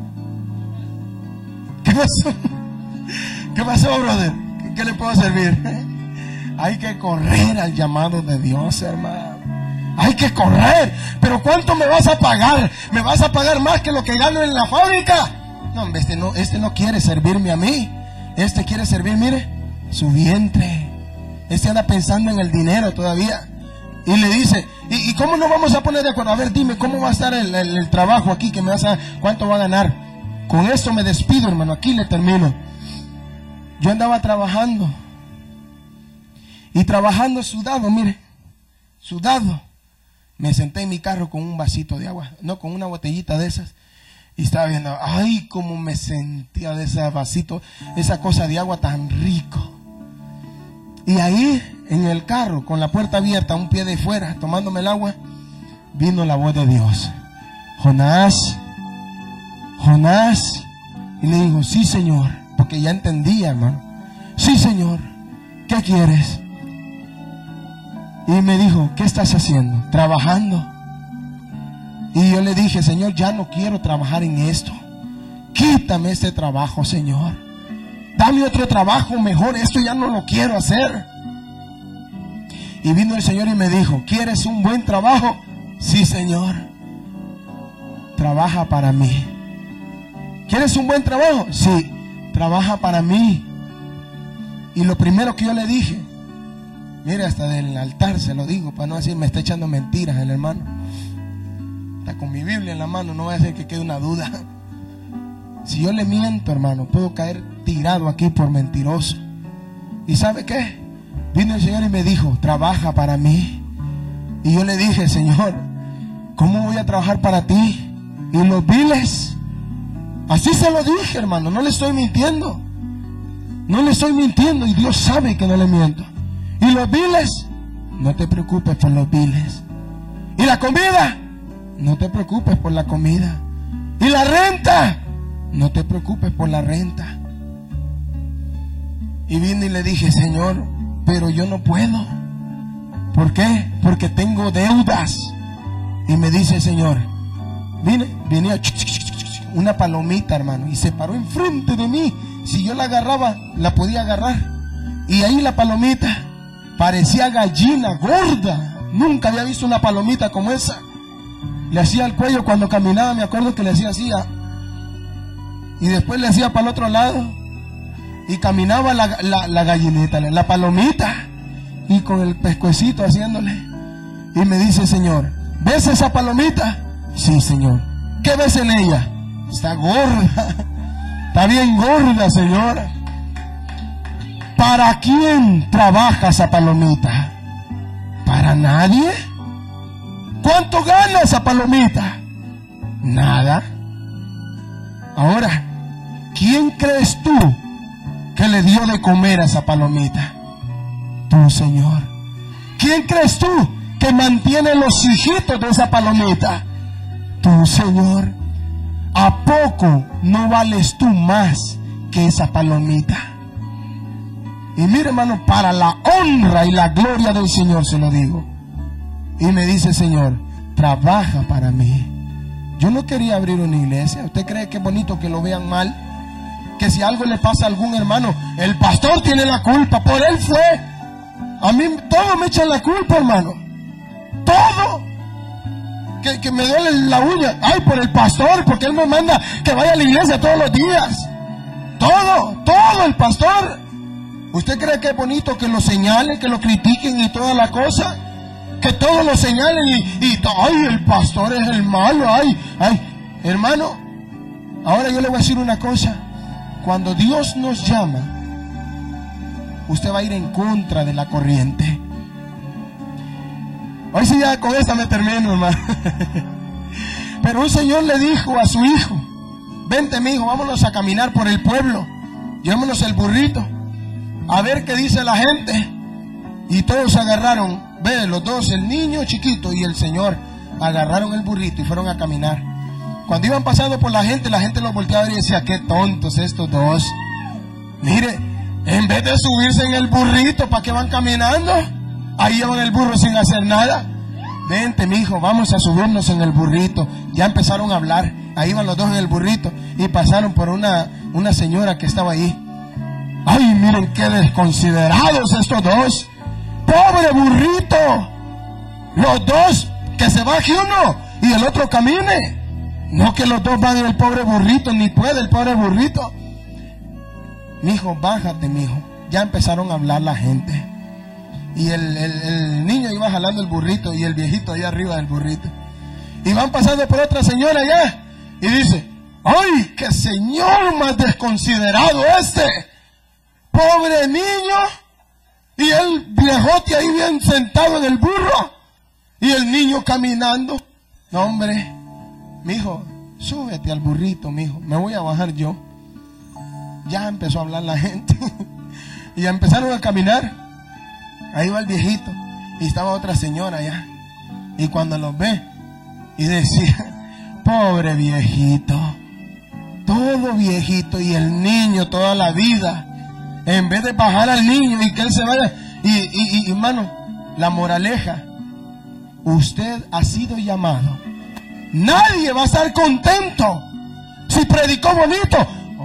Speaker 1: ¿Qué pasó? ¿Qué pasó, brother? ¿Qué, qué le puedo servir? Hay que correr al llamado de Dios, hermano. Hay que correr. Pero ¿cuánto me vas a pagar? ¿Me vas a pagar más que lo que gano en la fábrica? No, este no, este no quiere servirme a mí. Este quiere servir, mire, su vientre. Este anda pensando en el dinero todavía. Y le dice, ¿y, y cómo nos vamos a poner de acuerdo? A ver, dime, ¿cómo va a estar el, el, el trabajo aquí? Que me vas a, ¿cuánto va a ganar? Con esto me despido, hermano. Aquí le termino. Yo andaba trabajando. Y trabajando sudado, mire. Sudado. Me senté en mi carro con un vasito de agua. No, con una botellita de esas. Y estaba viendo, ay, cómo me sentía de ese vasito, esa cosa de agua tan rico. Y ahí, en el carro, con la puerta abierta, un pie de fuera, tomándome el agua, vino la voz de Dios. Jonás, Jonás. Y le digo, sí, Señor, porque ya entendía, hermano. Sí, Señor, ¿qué quieres? Y me dijo, ¿qué estás haciendo? Trabajando. Y yo le dije, Señor, ya no quiero trabajar en esto. Quítame este trabajo, Señor. Dame otro trabajo mejor. Esto ya no lo quiero hacer. Y vino el Señor y me dijo, ¿quieres un buen trabajo? Sí, Señor. Trabaja para mí. ¿Quieres un buen trabajo? Sí. Trabaja para mí. Y lo primero que yo le dije, mire, hasta del altar se lo digo, para no decir me está echando mentiras el hermano. Está con mi Biblia en la mano, no voy a hacer que quede una duda. Si yo le miento, hermano, puedo caer tirado aquí por mentiroso. ¿Y sabe qué? Vino el Señor y me dijo, trabaja para mí. Y yo le dije, Señor, ¿cómo voy a trabajar para ti? Y los biles, así se lo dije, hermano, no le estoy mintiendo. No le estoy mintiendo y Dios sabe que no le miento. Y los biles, no te preocupes por los biles. Y la comida, no te preocupes por la comida. Y la renta, no te preocupes por la renta. Y vine y le dije, Señor, pero yo no puedo. ¿Por qué? Porque tengo deudas. Y me dice, Señor, vine, venía una palomita, hermano, y se paró enfrente de mí. Si yo la agarraba, la podía agarrar. Y ahí la palomita parecía gallina gorda. Nunca había visto una palomita como esa. Le hacía el cuello cuando caminaba, me acuerdo que le hacía así. Y después le hacía para el otro lado. Y caminaba la, la, la gallinita, la, la palomita. Y con el pescuecito haciéndole. Y me dice, Señor, ¿ves esa palomita? Sí, Señor. ¿Qué ves en ella? Está gorda. Está bien gorda, señora. ¿Para quién trabaja esa palomita? ¿Para nadie? ¿Cuánto gana esa palomita? Nada. Ahora, ¿quién crees tú que le dio de comer a esa palomita? Tú, Señor. ¿Quién crees tú que mantiene los hijitos de esa palomita? Tú, Señor. ¿A poco no vales tú más que esa palomita? Y mire, hermano, para la honra y la gloria del Señor se lo digo. Y me dice, Señor, trabaja para mí. Yo no quería abrir una iglesia. ¿Usted cree que es bonito que lo vean mal? Que si algo le pasa a algún hermano, el pastor tiene la culpa, por él fue. A mí todos me echan la culpa, hermano. Todo. Que, que me duele la uña. Ay, por el pastor, porque él me manda que vaya a la iglesia todos los días. Todo, todo el pastor. ¿Usted cree que es bonito que lo señalen, que lo critiquen y toda la cosa? Que todos lo señalen y, y ay, el pastor es el malo. Ay, ay, hermano, ahora yo le voy a decir una cosa. Cuando Dios nos llama, usted va a ir en contra de la corriente. Hoy sí, ya con esta me termino, hermano. Pero un señor le dijo a su hijo, vente, mi hijo, vámonos a caminar por el pueblo. Llevémonos el burrito, a ver qué dice la gente. Y todos agarraron, ve, los dos, el niño chiquito y el señor, agarraron el burrito y fueron a caminar. Cuando iban pasando por la gente, la gente los volteaba y decía, qué tontos estos dos. Mire, en vez de subirse en el burrito, ¿para qué van caminando? Ahí llevan el burro sin hacer nada. Vente, mi hijo, vamos a subirnos en el burrito. Ya empezaron a hablar. Ahí iban los dos en el burrito y pasaron por una, una señora que estaba ahí. Ay, miren qué desconsiderados estos dos. Pobre burrito. Los dos, que se baje uno y el otro camine. No que los dos van en el pobre burrito, ni puede el pobre burrito. Mi hijo, bájate, mi hijo. Ya empezaron a hablar la gente. Y el, el, el niño iba jalando el burrito y el viejito ahí arriba del burrito. Y van pasando por otra señora allá. Y dice, ¡ay, qué señor más desconsiderado este! Pobre niño. Y el viejote ahí bien sentado en el burro. Y el niño caminando. No, hombre. Mijo, súbete al burrito, mijo. Me voy a bajar yo. Ya empezó a hablar la gente. Y ya empezaron a caminar. Ahí va el viejito. Y estaba otra señora allá. Y cuando los ve, y decía, pobre viejito. Todo viejito. Y el niño toda la vida. En vez de bajar al niño y que él se vaya. Y, y, y hermano, la moraleja. Usted ha sido llamado. Nadie va a estar contento si predicó bonito.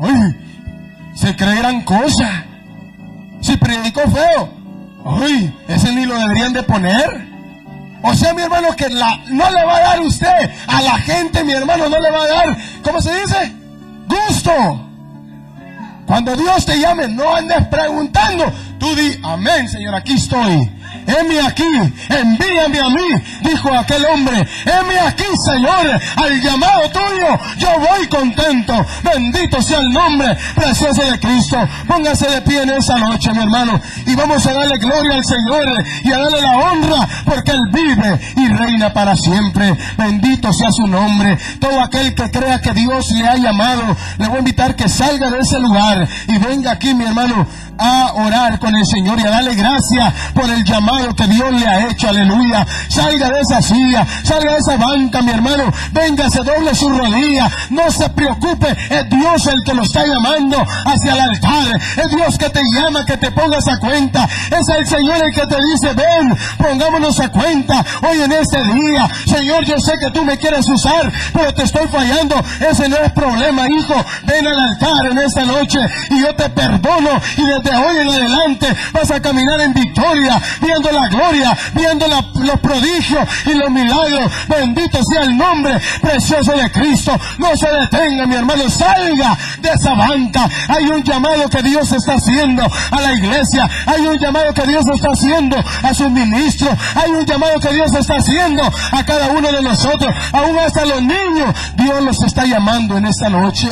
Speaker 1: Ay, se cree gran cosa. Si predicó feo, ay, ese ni lo deberían de poner. O sea, mi hermano, que la, no le va a dar usted a la gente, mi hermano, no le va a dar, ¿cómo se dice? Gusto. Cuando Dios te llame, no andes preguntando. Tú di, amén, Señor, aquí estoy. Heme aquí, envíame a mí, dijo aquel hombre. Heme aquí, Señor, al llamado tuyo yo voy contento. Bendito sea el nombre precioso de Cristo. Póngase de pie en esa noche, mi hermano, y vamos a darle gloria al Señor y a darle la honra, porque Él vive y reina para siempre. Bendito sea su nombre. Todo aquel que crea que Dios le ha llamado, le voy a invitar que salga de ese lugar y venga aquí, mi hermano, a orar con el Señor y a darle gracias por el llamado que Dios le ha hecho. Aleluya. Salga de esa silla, salga de esa banca, mi hermano, venga, se doble su rodilla, no se preocupe, es Dios el que lo está llamando hacia el altar, es Dios que te llama, que te pongas a cuenta, es el Señor el que te dice, ven, pongámonos a cuenta hoy en este día. Señor, yo sé que tú me quieres usar, pero te estoy fallando. Ese no es problema, hijo. Ven al altar en esta noche y yo te perdono, y desde hoy en adelante vas a caminar en victoria, viendo la gloria, viendo la, los prodigios y los milagros. Bendito sea el nombre precioso de Cristo. No se detenga, mi hermano, salga de esa banca. Hay un llamado que Dios está haciendo a la iglesia, hay un llamado que Dios está haciendo a sus ministros, hay un llamado que Dios está haciendo a cada uno de nosotros, aún hasta los niños. Dios los está llamando en esta noche.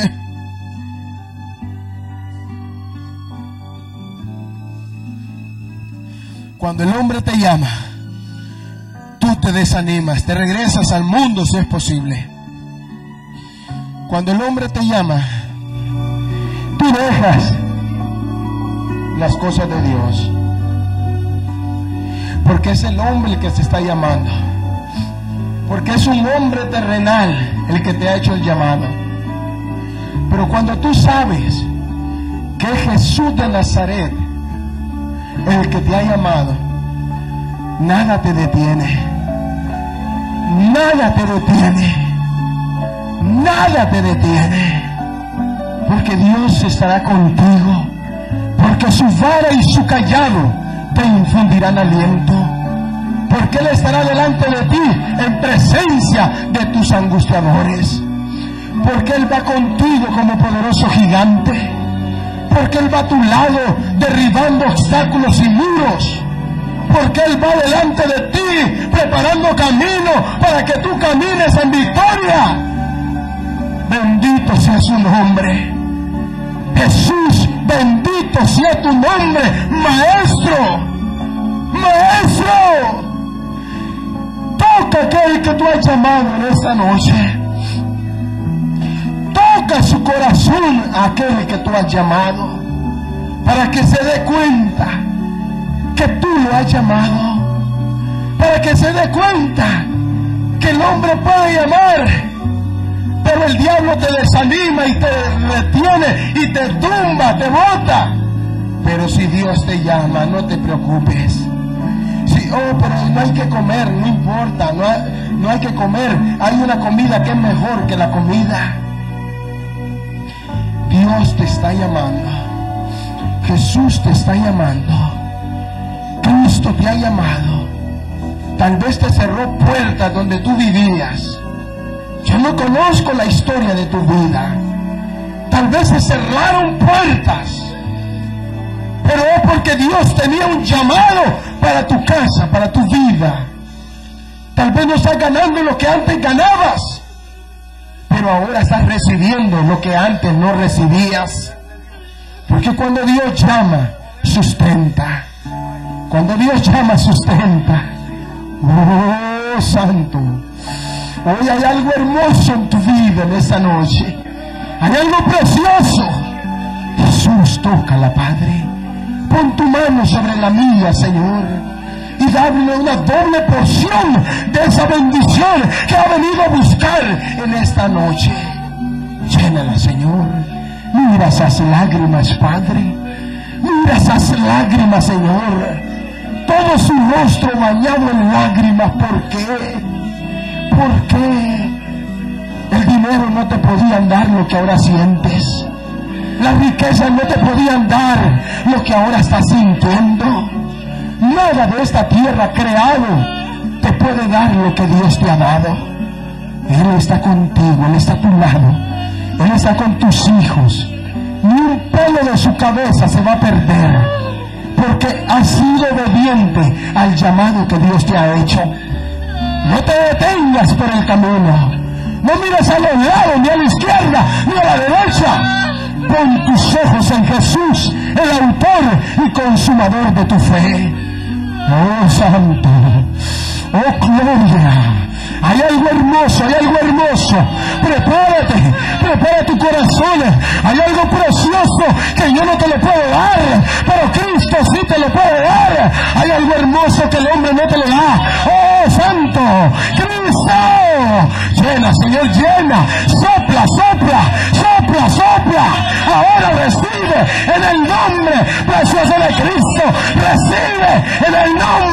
Speaker 1: Cuando el hombre te llama, tú te desanimas, te regresas al mundo si es posible. Cuando el hombre te llama, tú dejas las cosas de Dios, porque es el hombre el que se está llamando, porque es un hombre terrenal el que te ha hecho el llamado. Pero cuando tú sabes que es Jesús de Nazaret el que te ha llamado, nada te detiene, nada te detiene, nada te detiene, porque Dios estará contigo, porque su vara y su callado te infundirán aliento, porque Él estará delante de ti en presencia de tus angustiadores, porque Él va contigo como poderoso gigante, porque Él va a tu lado derribando obstáculos y muros, porque Él va delante de ti preparando camino para que tú camines en victoria. Bendito sea su nombre, Jesús, bendito sea tu nombre, Maestro, Maestro. Toca aquel que tú has llamado en esta noche. Toca su corazón a aquel que tú has llamado, para que se dé cuenta que tú lo has llamado, para que se dé cuenta que el hombre puede llamar, pero el diablo te desanima y te retiene y te tumba, te bota. Pero si Dios te llama, no te preocupes. Si, oh, pero no hay que comer, no importa, no hay, no hay que comer, hay una comida que es mejor que la comida. Dios te está llamando, Jesús te está llamando, Cristo te ha llamado. Tal vez te cerró puertas donde tú vivías. Yo no conozco la historia de tu vida. Tal vez se cerraron puertas, pero es porque Dios tenía un llamado para tu casa, para tu vida. Tal vez no estás ganando lo que antes ganabas, pero ahora estás recibiendo lo que antes no recibías. Porque cuando Dios llama, sustenta. Cuando Dios llama, sustenta. Oh, santo. Hoy hay algo hermoso en tu vida en esta noche. Hay algo precioso. Jesús, tócala, Padre. Pon tu mano sobre la mía, Señor, y dale una doble porción de esa bendición que ha venido a buscar en esta noche. Llénala, Señor. Mira esas lágrimas, Padre. Mira esas lágrimas, Señor. Todo su rostro bañado en lágrimas. ¿Por qué? ¿Por qué? El dinero no te podían dar lo que ahora sientes. Las riquezas no te podían dar lo que ahora estás sintiendo. Nada de esta tierra creado te puede dar lo que Dios te ha dado. Él está contigo, Él está a tu lado, Él está con tus hijos,
Speaker 2: ni un pelo de su cabeza se va a perder, porque has sido obediente al llamado que Dios te ha hecho. No te detengas por el camino, no mires a los lados, ni a la izquierda, ni a la derecha. Pon tus ojos en Jesús, el autor y consumador de tu fe. Oh Santo, oh gloria. Hay algo hermoso, hay algo hermoso. Prepárate, prepara tu corazón. Hay algo precioso que yo no te lo puedo dar, pero Cristo sí te lo puede dar. Hay algo hermoso que el hombre no te lo da. Oh Santo, Cristo, llena, Señor, llena. Sopla, sopla, sopla, sopla. Ahora recibe en el nombre precioso de Cristo. Recibe en el nombre